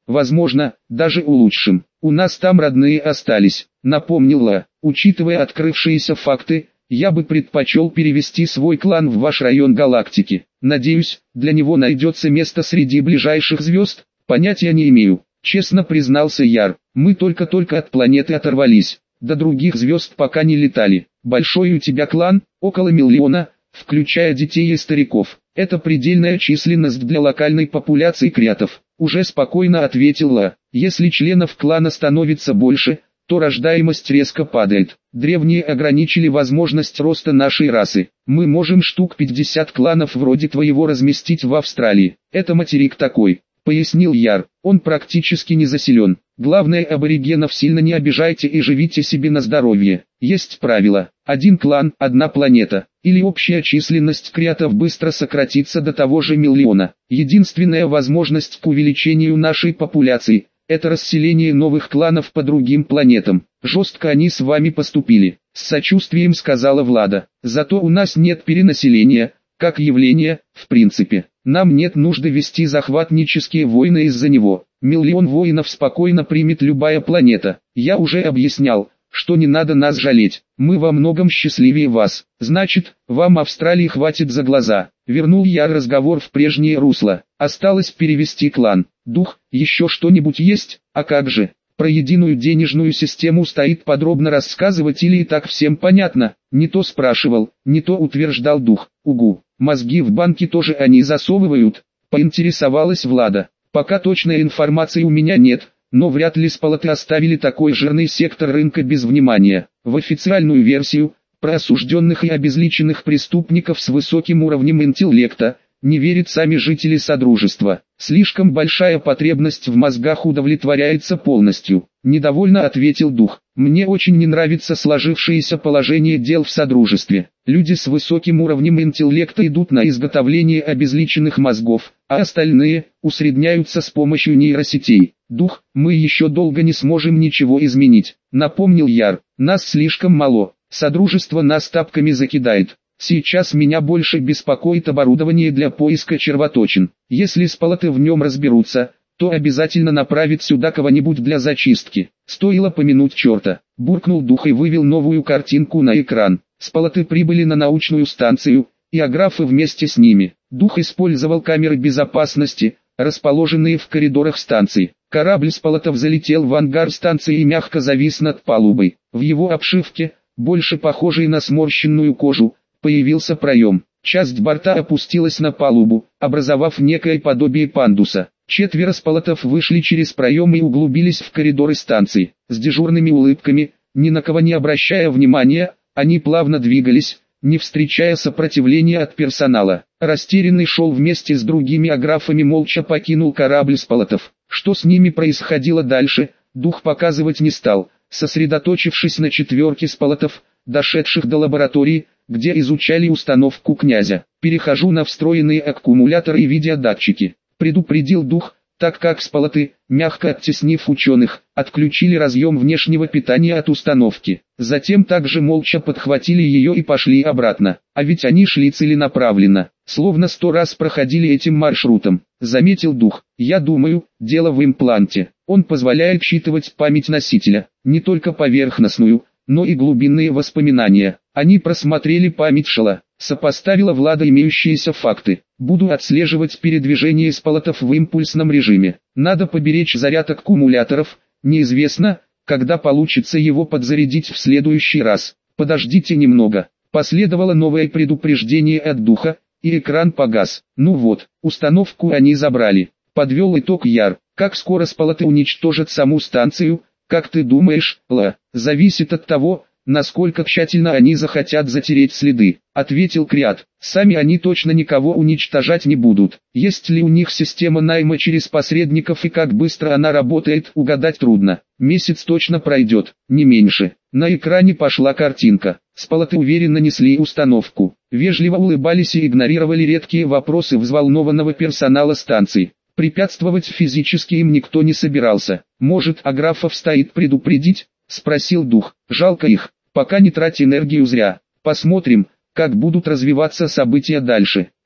возможно, даже улучшим. У нас там родные остались, напомнила. Учитывая открывшиеся факты, я бы предпочел перевести свой клан в ваш район галактики. Надеюсь, для него найдется место среди ближайших звезд. Понятия не имею, честно признался Яр. Мы только-только от планеты оторвались, до других звезд пока не летали. Большой у тебя клан, около миллиона, включая детей и стариков. Это предельная численность для локальной популяции креатов. Уже спокойно ответила. Если членов клана становится больше, то рождаемость резко падает. Древние ограничили возможность роста нашей расы. Мы можем штук пятьдесят кланов вроде твоего разместить в Австралии. Это материк такой, пояснил Яр. Он практически не заселен. Главное, аборигенов сильно не обижайте и живите себе на здоровье. Есть правило: один клан, одна планета, или общая численность креатов быстро сократится до того же миллиона. Единственная возможность к увеличению нашей популяции – это расселение новых кланов по другим планетам. Жестко они с вами поступили, с сочувствием сказала Влада. Зато у нас нет перенаселения, как явление, в принципе. Нам нет нужды вести захватнические войны из-за него. Миллион воинов спокойно примет любая планета. Я уже объяснял, что не надо нас жалеть. Мы во многом счастливее вас. Значит, вам Австралии хватит за глаза. Вернул я разговор в прежнее русло. Осталось перевести клан. Дух, еще что-нибудь есть? А как же? Про единую денежную систему стоит подробно рассказывать или и так всем понятно? Не то спрашивал, не то утверждал дух. Угу. Мозги в банке тоже они засовывают? Поинтересовалась Влада. Пока точной информации у меня нет, но вряд ли спалаты оставили такой жирный сектор рынка без внимания. В официальную версию, про осужденных и обезличенных преступников с высоким уровнем интеллекта, не верят сами жители Содружества. Слишком большая потребность в мозгах удовлетворяется полностью. Недовольно ответил дух. Мне очень не нравится сложившееся положение дел в Содружестве. Люди с высоким уровнем интеллекта идут на изготовление обезличенных мозгов, а остальные усредняются с помощью нейросетей. Дух, мы еще долго не сможем ничего изменить. Напомнил Яр, нас слишком мало. Содружество нас тапками закидает. Сейчас меня больше беспокоит оборудование для поиска червоточин. Если спалаты в нем разберутся, то обязательно направит сюда кого-нибудь для зачистки. Стоило помянуть черта. Буркнул дух и вывел новую картинку на экран. Спалаты прибыли на научную станцию, и аграфы вместе с ними. Дух использовал камеры безопасности, расположенные в коридорах станции. Корабль спалатов залетел в ангар станции и мягко завис над палубой. В его обшивке, больше похожей на сморщенную кожу, появился проем. Часть борта опустилась на палубу, образовав некое подобие пандуса. Четверо спалатов вышли через проем и углубились в коридоры станции. С дежурными улыбками, ни на кого не обращая внимания, они плавно двигались, не встречая сопротивления от персонала. Растерянный шел вместе с другими аграфами молча покинул корабль спалатов. Что с ними происходило дальше, дух показывать не стал, сосредоточившись на четверке спалатов, дошедших до лаборатории, где изучали установку князя. Перехожу на встроенные аккумуляторы и видеодатчики. Предупредил дух, так как спалаты, мягко оттеснив ученых, отключили разъем внешнего питания от установки. Затем также молча подхватили ее и пошли обратно. А ведь они шли целенаправленно, словно сто раз проходили этим маршрутом. Заметил дух. Я думаю, дело в импланте. Он позволяет считывать память носителя, не только поверхностную, но и глубинные воспоминания. Они просмотрели память Шала, сопоставила Влада имеющиеся факты. Буду отслеживать передвижение спалатов в импульсном режиме. Надо поберечь заряд аккумуляторов, неизвестно, когда получится его подзарядить в следующий раз. Подождите немного. Последовало новое предупреждение от духа, и экран погас. Ну вот, установку они забрали. Подвел итог Яр. Как скоро спалаты уничтожат саму станцию, как ты думаешь, Ла? Зависит от того, насколько тщательно они захотят затереть следы, ответил Креат. Сами они точно никого уничтожать не будут. Есть ли у них система найма через посредников и как быстро она работает, угадать трудно. Месяц точно пройдет, не меньше. На экране пошла картинка. Спалаты уверенно несли установку, вежливо улыбались и игнорировали редкие вопросы взволнованного персонала станции. Препятствовать физически им никто не собирался. Может, аграфов стоит предупредить? Спросил дух. Жалко их, пока не трать энергию зря. Посмотрим, как будут развиваться события дальше.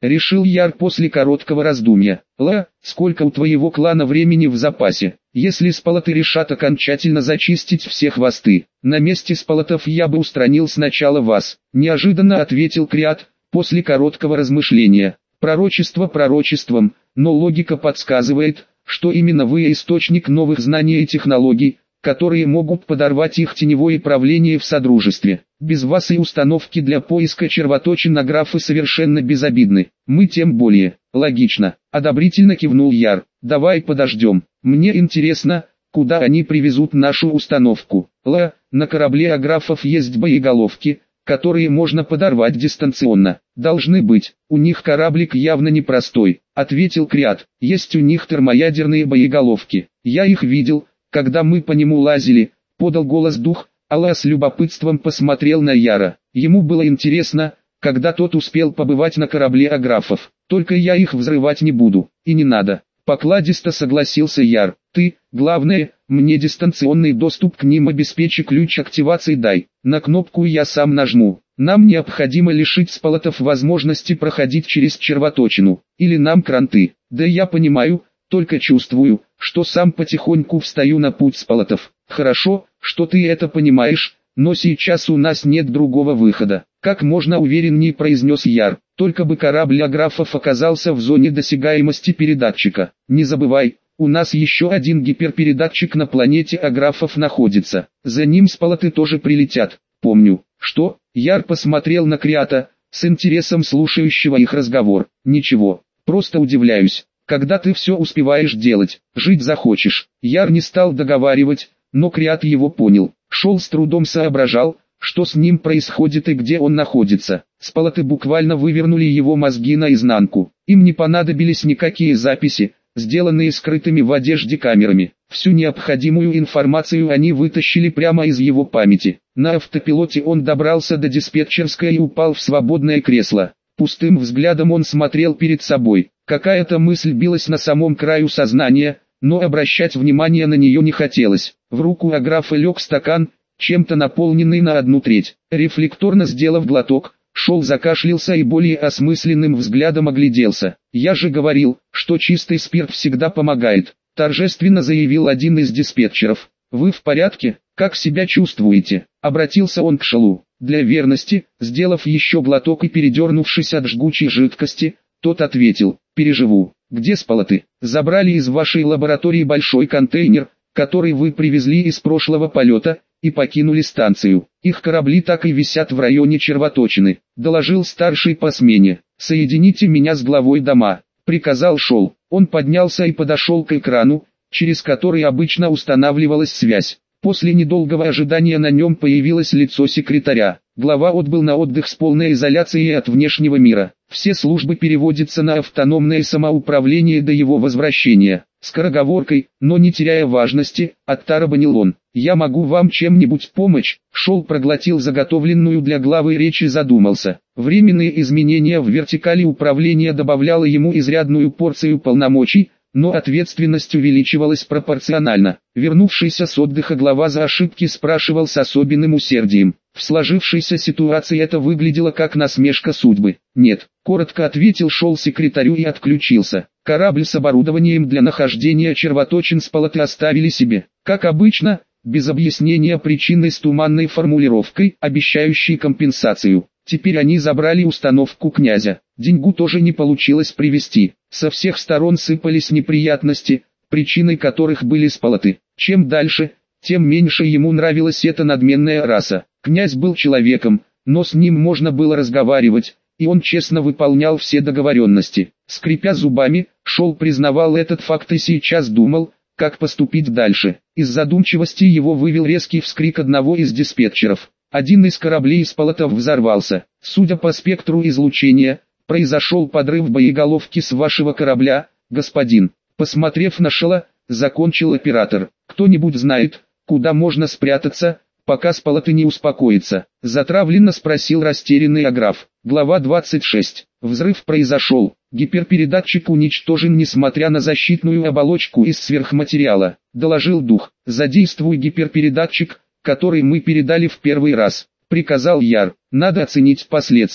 решил Яр после короткого раздумья. Ла, сколько у твоего клана времени в запасе? Если спалаты решат окончательно зачистить все хвосты, на месте спалатов я бы устранил сначала вас, неожиданно ответил Криат, после короткого размышления. Пророчество пророчеством, но логика подсказывает, что именно вы источник новых знаний и технологий, которые могут подорвать их теневое правление в Содружестве. Без вас и установки для поиска червоточин на графы совершенно безобидны. Мы тем более. Логично. Одобрительно кивнул Яр. Давай подождем. Мне интересно, куда они привезут нашу установку. Ла, на корабле аграфов есть боеголовки, которые можно подорвать дистанционно. Должны быть. У них кораблик явно непростой, ответил Криат. Есть у них термоядерные боеголовки. Я их видел, когда мы по нему лазили, подал голос дух. Алла с любопытством посмотрел на Яра. Ему было интересно, когда тот успел побывать на корабле аграфов. Только я их взрывать не буду, и не надо. Покладисто согласился Яр. Ты, главное, мне дистанционный доступ к ним обеспечи, ключ активации дай. На кнопку я сам нажму. Нам необходимо лишить спалатов возможности проходить через червоточину. Или нам кранты. Да я понимаю, только чувствую, что сам потихоньку встаю на путь спалатов. Хорошо, что ты это понимаешь, но сейчас у нас нет другого выхода. Как можно увереннее произнес Яр. Только бы корабль аграфов оказался в зоне досягаемости передатчика. Не забывай, у нас еще один гиперпередатчик на планете аграфов находится. За ним спалаты тоже прилетят. Помню. Что? Яр посмотрел на Криата, с интересом слушающего их разговор. Ничего, просто удивляюсь. Когда ты все успеваешь делать, жить захочешь. Яр не стал договаривать, но Криат его понял. Шел с трудом соображал, что с ним происходит и где он находится. Спалаты буквально вывернули его мозги наизнанку. Им не понадобились никакие записи, сделанные скрытыми в одежде камерами. Всю необходимую информацию они вытащили прямо из его памяти. На автопилоте он добрался до диспетчерской и упал в свободное кресло. Пустым взглядом он смотрел перед собой. Какая-то мысль билась на самом краю сознания, но обращать внимание на нее не хотелось. В руку аграфа лег стакан, чем-то наполненный на одну треть. Рефлекторно сделав глоток, Шел закашлялся и более осмысленным взглядом огляделся. «Я же говорил, что чистый спирт всегда помогает», — торжественно заявил один из диспетчеров. «Вы в порядке? Как себя чувствуете?» — обратился он к Шалу. Для верности, сделав еще глоток и передернувшись от жгучей жидкости, тот ответил: «Переживу». «Где спалаты?» «Забрали из вашей лаборатории большой контейнер, который вы привезли из прошлого полета, и покинули станцию. Их корабли так и висят в районе червоточины», — доложил старший по смене. «Соедините меня с главой дома», — приказал Шол. Он поднялся и подошел к экрану, через который обычно устанавливалась связь. После недолгого ожидания на нем появилось лицо секретаря. Глава отбыл на отдых с полной изоляцией от внешнего мира. Все службы переводятся на автономное самоуправление до его возвращения. Скороговоркой, но не теряя важности, оттарабанил он. «Я могу вам чем-нибудь помочь?» Шол проглотил заготовленную для главы речь и задумался. Временные изменения в вертикали управления добавляло ему изрядную порцию полномочий, но ответственность увеличивалась пропорционально. Вернувшийся с отдыха глава за ошибки спрашивал с особенным усердием. В сложившейся ситуации это выглядело как насмешка судьбы. «Нет», — коротко ответил Шол секретарю и отключился. Корабль с оборудованием для нахождения червоточин спалаты оставили себе. Как обычно, без объяснения причины с туманной формулировкой, обещающей компенсацию. Теперь они забрали установку князя. Деньгу тоже не получилось привезти. Со всех сторон сыпались неприятности, причиной которых были спалаты. Чем дальше, тем меньше ему нравилась эта надменная раса. Князь был человеком, но с ним можно было разговаривать, и он честно выполнял все договоренности. Скрипя зубами, Шол признавал этот факт и сейчас думал, как поступить дальше. Из задумчивости его вывел резкий вскрик одного из диспетчеров. Один из кораблей спалатов взорвался. Судя по спектру излучения, произошел подрыв боеголовки с вашего корабля, господин. Посмотрев на Шола, закончил оператор. Кто-нибудь знает, куда можно спрятаться, пока спалаты не успокоится? Затравленно спросил растерянный аграф. Глава двадцать шесть. Взрыв произошел. Гиперпередатчик уничтожен несмотря на защитную оболочку из сверхматериала, доложил дух. Задействуй гиперпередатчик, который мы передали в первый раз, приказал Яр. Надо оценить последствия.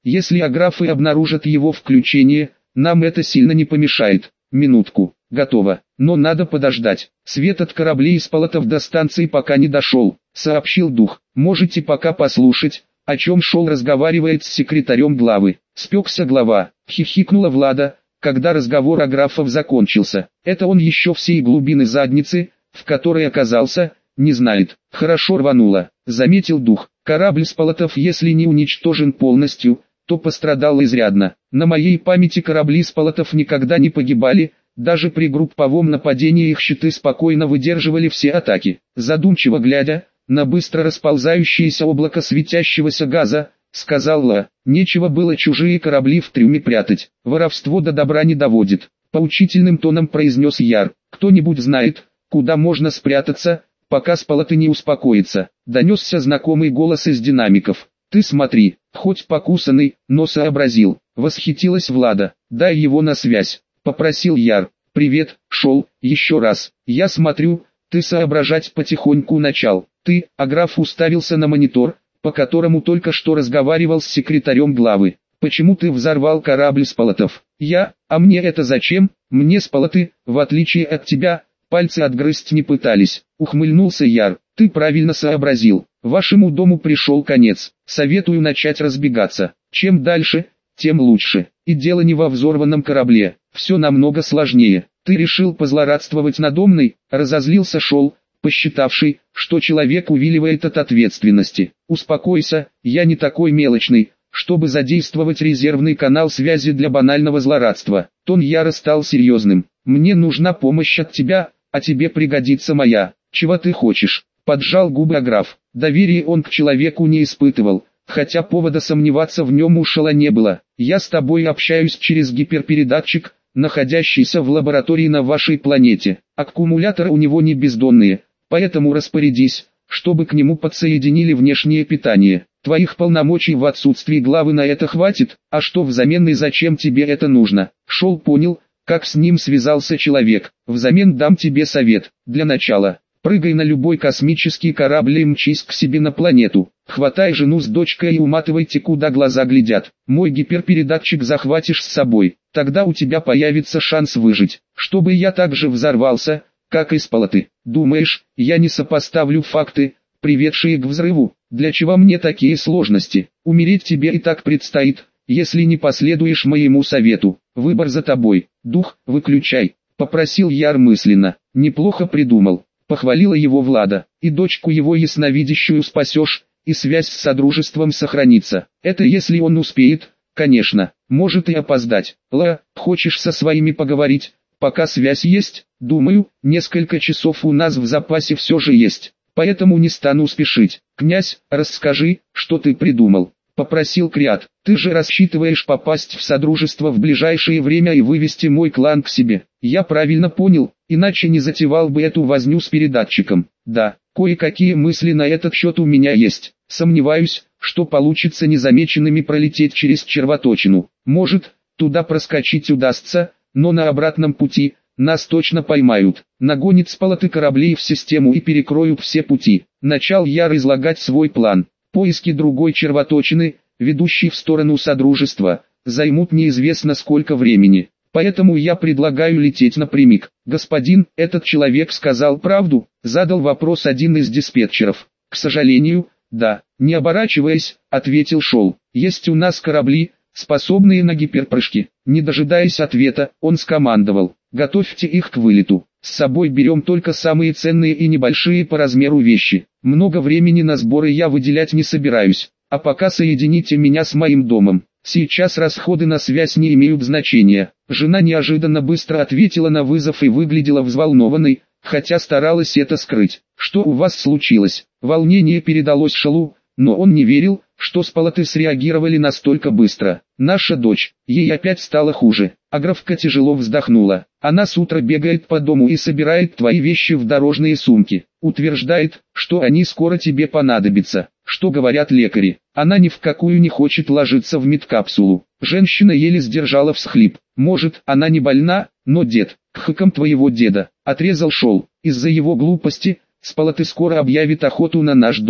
Если аграфы обнаружат его включение, нам это сильно не помешает. Минутку. Готово. Но надо подождать. Свет от кораблей из полотов до станции пока не дошел, сообщил дух. Можете пока послушать, о чем шел разговаривает с секретарем главы. Спекся глава. Хихикнула Влада, когда разговор аграфов закончился. Это он еще всей глубины задницы, в которой оказался, не знает. Хорошо рвануло, заметил дух. Корабль с полотов, если не уничтожен полностью, то пострадал изрядно. На моей памяти корабли с полотов никогда не погибали, даже при групповом нападении их щиты спокойно выдерживали все атаки. Задумчиво глядя на быстро расползающееся облако светящегося газа, сказал Ла, нечего было чужие корабли в трюме прятать, воровство до добра не доводит. Поучительным тоном произнес Яр, кто-нибудь знает, куда можно спрятаться, пока сполоты не успокоится. Донесся знакомый голос из динамиков. Ты смотри, хоть покусанный, но сообразил. Восхитилась Влада. Дай его на связь, попросил Яр. Привет, Шел, еще раз. Я смотрю, ты соображать потихоньку начал. Ты, аграф, уставился на монитор, по которому только что разговаривал с секретарем главы. Почему ты взорвал корабль сполотов? Я, а мне это зачем? Мне сполоты, в отличие от тебя, пальцы отгрызть не пытались. Ухмыльнулся Яр. Ты правильно сообразил. Вашему дому пришел конец. Советую начать разбегаться. Чем дальше, тем лучше. И дело не во взорванном корабле. Все намного сложнее. Ты решил позлорадствовать надо мной? Разозлился Шел, посчитавший, что человек увиливает от ответственности. Успокойся, я не такой мелочный, чтобы задействовать резервный канал связи для банального злорадства. Тон Яра стал серьезным. Мне нужна помощь от тебя, а тебе пригодится моя. Чего ты хочешь? Поджал губы аграф. Доверия он к человеку не испытывал, хотя повода сомневаться в нем у Шела не было. Я с тобой общаюсь через гиперпередатчик, находящийся в лаборатории на вашей планете. Аккумуляторы у него не бездонные, поэтому распорядись, чтобы к нему подсоединили внешнее питание. Твоих полномочий в отсутствии главы на это хватит, а что взамен и зачем тебе это нужно? Шел понял, как с ним связался человек. Взамен дам тебе совет. Для начала, прыгай на любой космический корабль и мчись к себе на планету. Хватай жену с дочкой и уматывайте куда глаза глядят. Мой гиперпередатчик захватишь с собой, тогда у тебя появится шанс выжить. Чтобы я также взорвался, как и сполоты. Думаешь, я не сопоставлю факты, приведшие к взрыву? Для чего мне такие сложности? Умереть тебе и так предстоит, если не последуешь моему совету. Выбор за тобой. Дух, выключай, попросил Яр мысленно. Неплохо придумал. Похвалила его Влада. И дочку его ясновидящую спасешь, и связь с Содружеством сохранится. Это если он успеет, конечно. Может и опоздать. Ла, хочешь со своими поговорить, пока связь есть? Думаю, несколько часов у нас в запасе все же есть. Поэтому не стану спешить. Князь, расскажи, что ты придумал. Попросил Криат. Ты же рассчитываешь попасть в Содружество в ближайшее время и вывести мой клан к себе. Я правильно понял, иначе не затевал бы эту возню с передатчиком. Да, кое-какие мысли на этот счет у меня есть. Сомневаюсь, что получится незамеченными пролететь через червоточину. Может, туда проскочить удастся, но на обратном пути нас точно поймают. Нагонят сполоты кораблей в систему и перекроют все пути. Начал Яр излагать свой план. Поиски другой червоточины, ведущей в сторону Содружества, займут неизвестно сколько времени. Поэтому я предлагаю лететь напрямик. Господин, этот человек сказал правду? Задал вопрос один из диспетчеров. К сожалению, да. Не оборачиваясь, ответил Шел. Есть у нас корабли, способные на гиперпрыжки. Не дожидаясь ответа, он скомандовал. Готовьте их к вылету. С собой берем только самые ценные и небольшие по размеру вещи. Много времени на сборы я выделять не собираюсь. А пока соедините меня с моим домом. Сейчас расходы на связь не имеют значения. Жена неожиданно быстро ответила на вызов и выглядела взволнованной, хотя старалась это скрыть. Что у вас случилось? Волнение передалось Шелу, но он не верил, что сполоты среагировали настолько быстро. Наша дочь, ей опять стало хуже. Аграфка тяжело вздохнула. Она с утра бегает по дому и собирает твои вещи в дорожные сумки. Утверждает, что они скоро тебе понадобятся. Что говорят лекари? Она ни в какую не хочет ложиться в медкапсулу. Женщина еле сдержала всхлип. Может, она не больна, но дед, к хыкам твоего деда, отрезал Шел. Из-за его глупости, сполоты скоро объявит охоту на наш дом.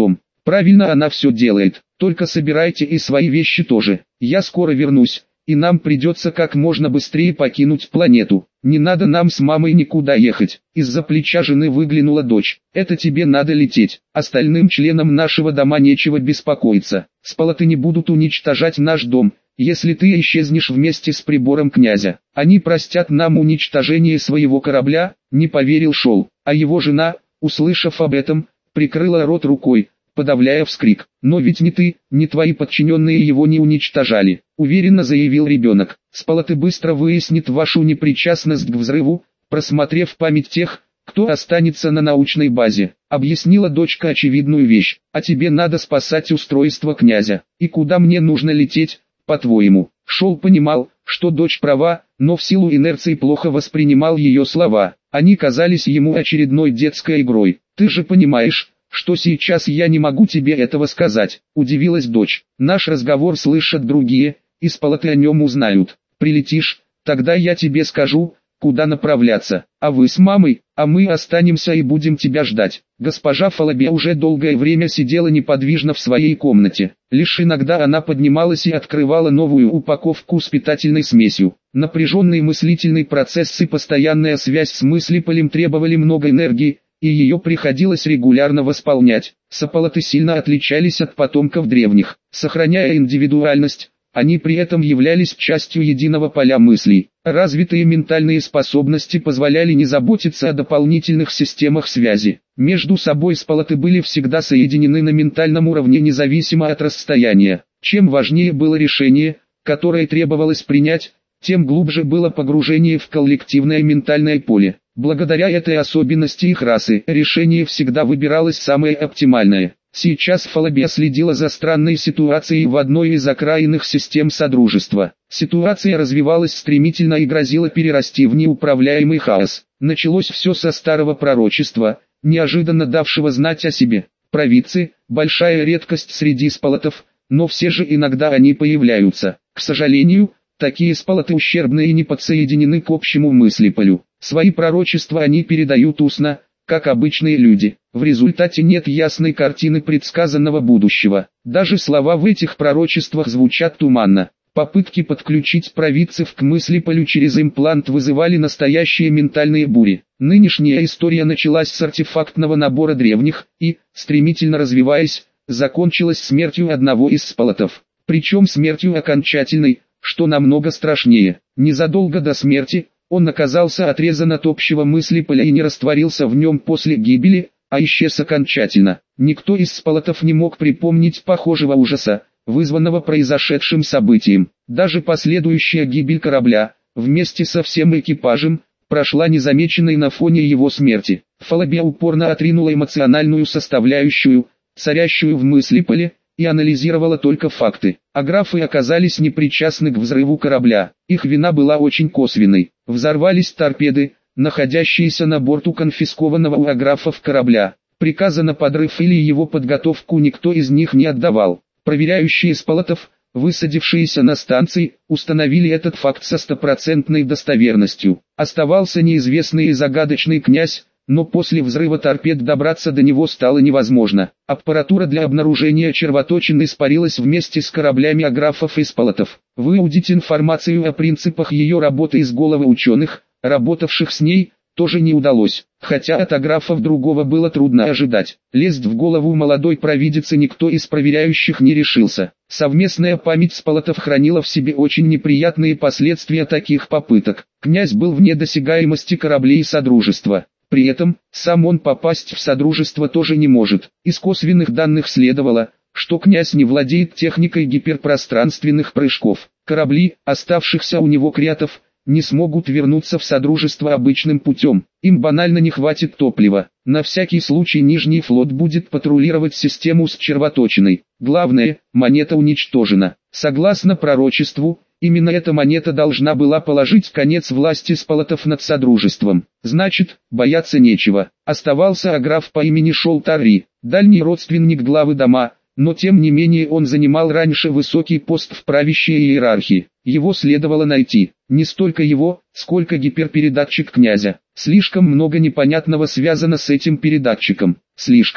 Правильно она все делает, только собирайте и свои вещи тоже. Я скоро вернусь, и нам придется как можно быстрее покинуть планету. Не надо нам с мамой никуда ехать. Из-за плеча жены выглянула дочь. Это тебе надо лететь. Остальным членам нашего дома нечего беспокоиться. Спалаты не будут уничтожать наш дом, если ты исчезнешь вместе с прибором князя. Они простят нам уничтожение своего корабля, не поверил Шол. А его жена, услышав об этом, прикрыла рот рукой, подавляя вскрик. «Но ведь ни ты, ни твои подчиненные его не уничтожали», — уверенно заявил ребенок. «Спалаты быстро выяснит вашу непричастность к взрыву, просмотрев память тех, кто останется на научной базе», — объяснила дочка очевидную вещь. «А тебе надо спасать устройство князя. И куда мне нужно лететь, по-твоему?» Шол понимал, что дочь права, но в силу инерции плохо воспринимал ее слова. Они казались ему очередной детской игрой. «Ты же понимаешь, что сейчас я не могу тебе этого сказать», — удивилась дочь. «Наш разговор слышат другие, и спалаты о нем узнают. Прилетишь, тогда я тебе скажу, куда направляться. А вы с мамой, а мы останемся и будем тебя ждать». Госпожа Фалабе уже долгое время сидела неподвижно в своей комнате. Лишь иногда она поднималась и открывала новую упаковку с питательной смесью. Напряженный мыслительный процесс и постоянная связь с мыслеполем требовали много энергии, и ее приходилось регулярно восполнять. Сапалаты сильно отличались от потомков древних. Сохраняя индивидуальность, они при этом являлись частью единого поля мыслей. Развитые ментальные способности позволяли не заботиться о дополнительных системах связи. Между собой спалаты были всегда соединены на ментальном уровне независимо от расстояния. Чем важнее было решение, которое требовалось принять, тем глубже было погружение в коллективное ментальное поле. Благодаря этой особенности их расы, решение всегда выбиралось самое оптимальное. Сейчас Фалабе следила за странной ситуацией в одной из окраинных систем Содружества. Ситуация развивалась стремительно и грозила перерасти в неуправляемый хаос. Началось все со старого пророчества, неожиданно давшего знать о себе. Провидцы – большая редкость среди спалатов, но все же иногда они появляются. К сожалению, такие спалаты ущербны и не подсоединены к общему мыслеполю. Свои пророчества они передают устно, как обычные люди. В результате нет ясной картины предсказанного будущего. Даже слова в этих пророчествах звучат туманно. Попытки подключить провидцев к мыслеполю через имплант вызывали настоящие ментальные бури. Нынешняя история началась с артефактного набора древних и, стремительно развиваясь, закончилась смертью одного из спалатов. Причем смертью окончательной, что намного страшнее. Незадолго до смерти он оказался отрезан от общего мыслеполя и не растворился в нем после гибели, а исчез окончательно. Никто из спалатов не мог припомнить похожего ужаса, вызванного произошедшим событием. Даже последующая гибель корабля, вместе со всем экипажем, прошла незамеченной на фоне его смерти. Фалабе упорно отринула эмоциональную составляющую, царящую в мыслеполе, и анализировала только факты. Аграфы оказались непричастны к взрыву корабля. Их вина была очень косвенной. Взорвались торпеды, находящиеся на борту конфискованного у аграфов корабля. Приказа на подрыв или его подготовку никто из них не отдавал. Проверяющие спалатов, высадившиеся на станции, установили этот факт со стопроцентной достоверностью. Оставался неизвестный и загадочный князь, но после взрыва торпед добраться до него стало невозможно. Аппаратура для обнаружения червоточин испарилась вместе с кораблями аграфов и спалатов. Выудить информацию о принципах ее работы из головы ученых, работавших с ней, тоже не удалось, хотя от аграфов другого было трудно ожидать. Лезть в голову молодой провидицы никто из проверяющих не решился. Совместная память спалатов хранила в себе очень неприятные последствия таких попыток. Князь был вне досягаемости кораблей Содружества. При этом, сам он попасть в Содружество тоже не может. Из косвенных данных следовало, что князь не владеет техникой гиперпространственных прыжков. Корабли, оставшихся у него креатов, не смогут вернуться в Содружество обычным путем. Им банально не хватит топлива. На всякий случай Нижний флот будет патрулировать систему с червоточиной. Главное, монета уничтожена. Согласно пророчеству, именно эта монета должна была положить конец власти спалатов над Содружеством. Значит, бояться нечего. Оставался аграф по имени Шол-Тарри, дальний родственник главы дома, но тем не менее он занимал раньше высокий пост в правящей иерархии. Его следовало найти. Не столько его, сколько гиперпередатчик князя. Слишком много непонятного связано с этим передатчиком. Слишком.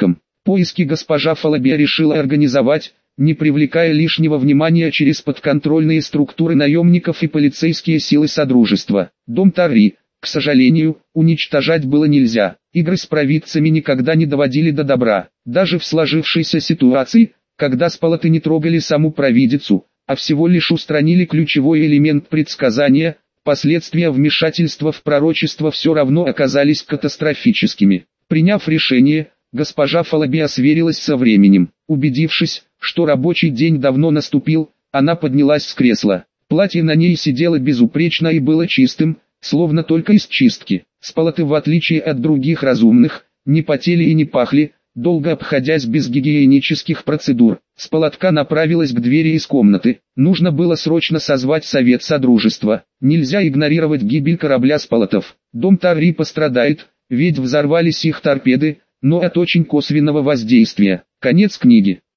Поиски госпожа Фалабия решила организовать, не привлекая лишнего внимания через подконтрольные структуры наемников и полицейские силы Содружества. Дом Тарри, к сожалению, уничтожать было нельзя. Игры с провидцами никогда не доводили до добра. Даже в сложившейся ситуации, когда Спалаты не трогали саму провидицу, а всего лишь устранили ключевой элемент предсказания, последствия вмешательства в пророчество все равно оказались катастрофическими. Приняв решение, госпожа Фалабия сверилась со временем. Убедившись, что рабочий день давно наступил, она поднялась с кресла. Платье на ней сидело безупречно и было чистым, словно только из чистки. Спалаты, в отличие от других разумных, не потели и не пахли, долго обходясь без гигиенических процедур. Спалатка направилась к двери из комнаты. Нужно было срочно созвать совет Содружества. Нельзя игнорировать гибель корабля Спалатов. Дом Тарри пострадает, ведь взорвались их торпеды, но от очень косвенного воздействия. Конец книги.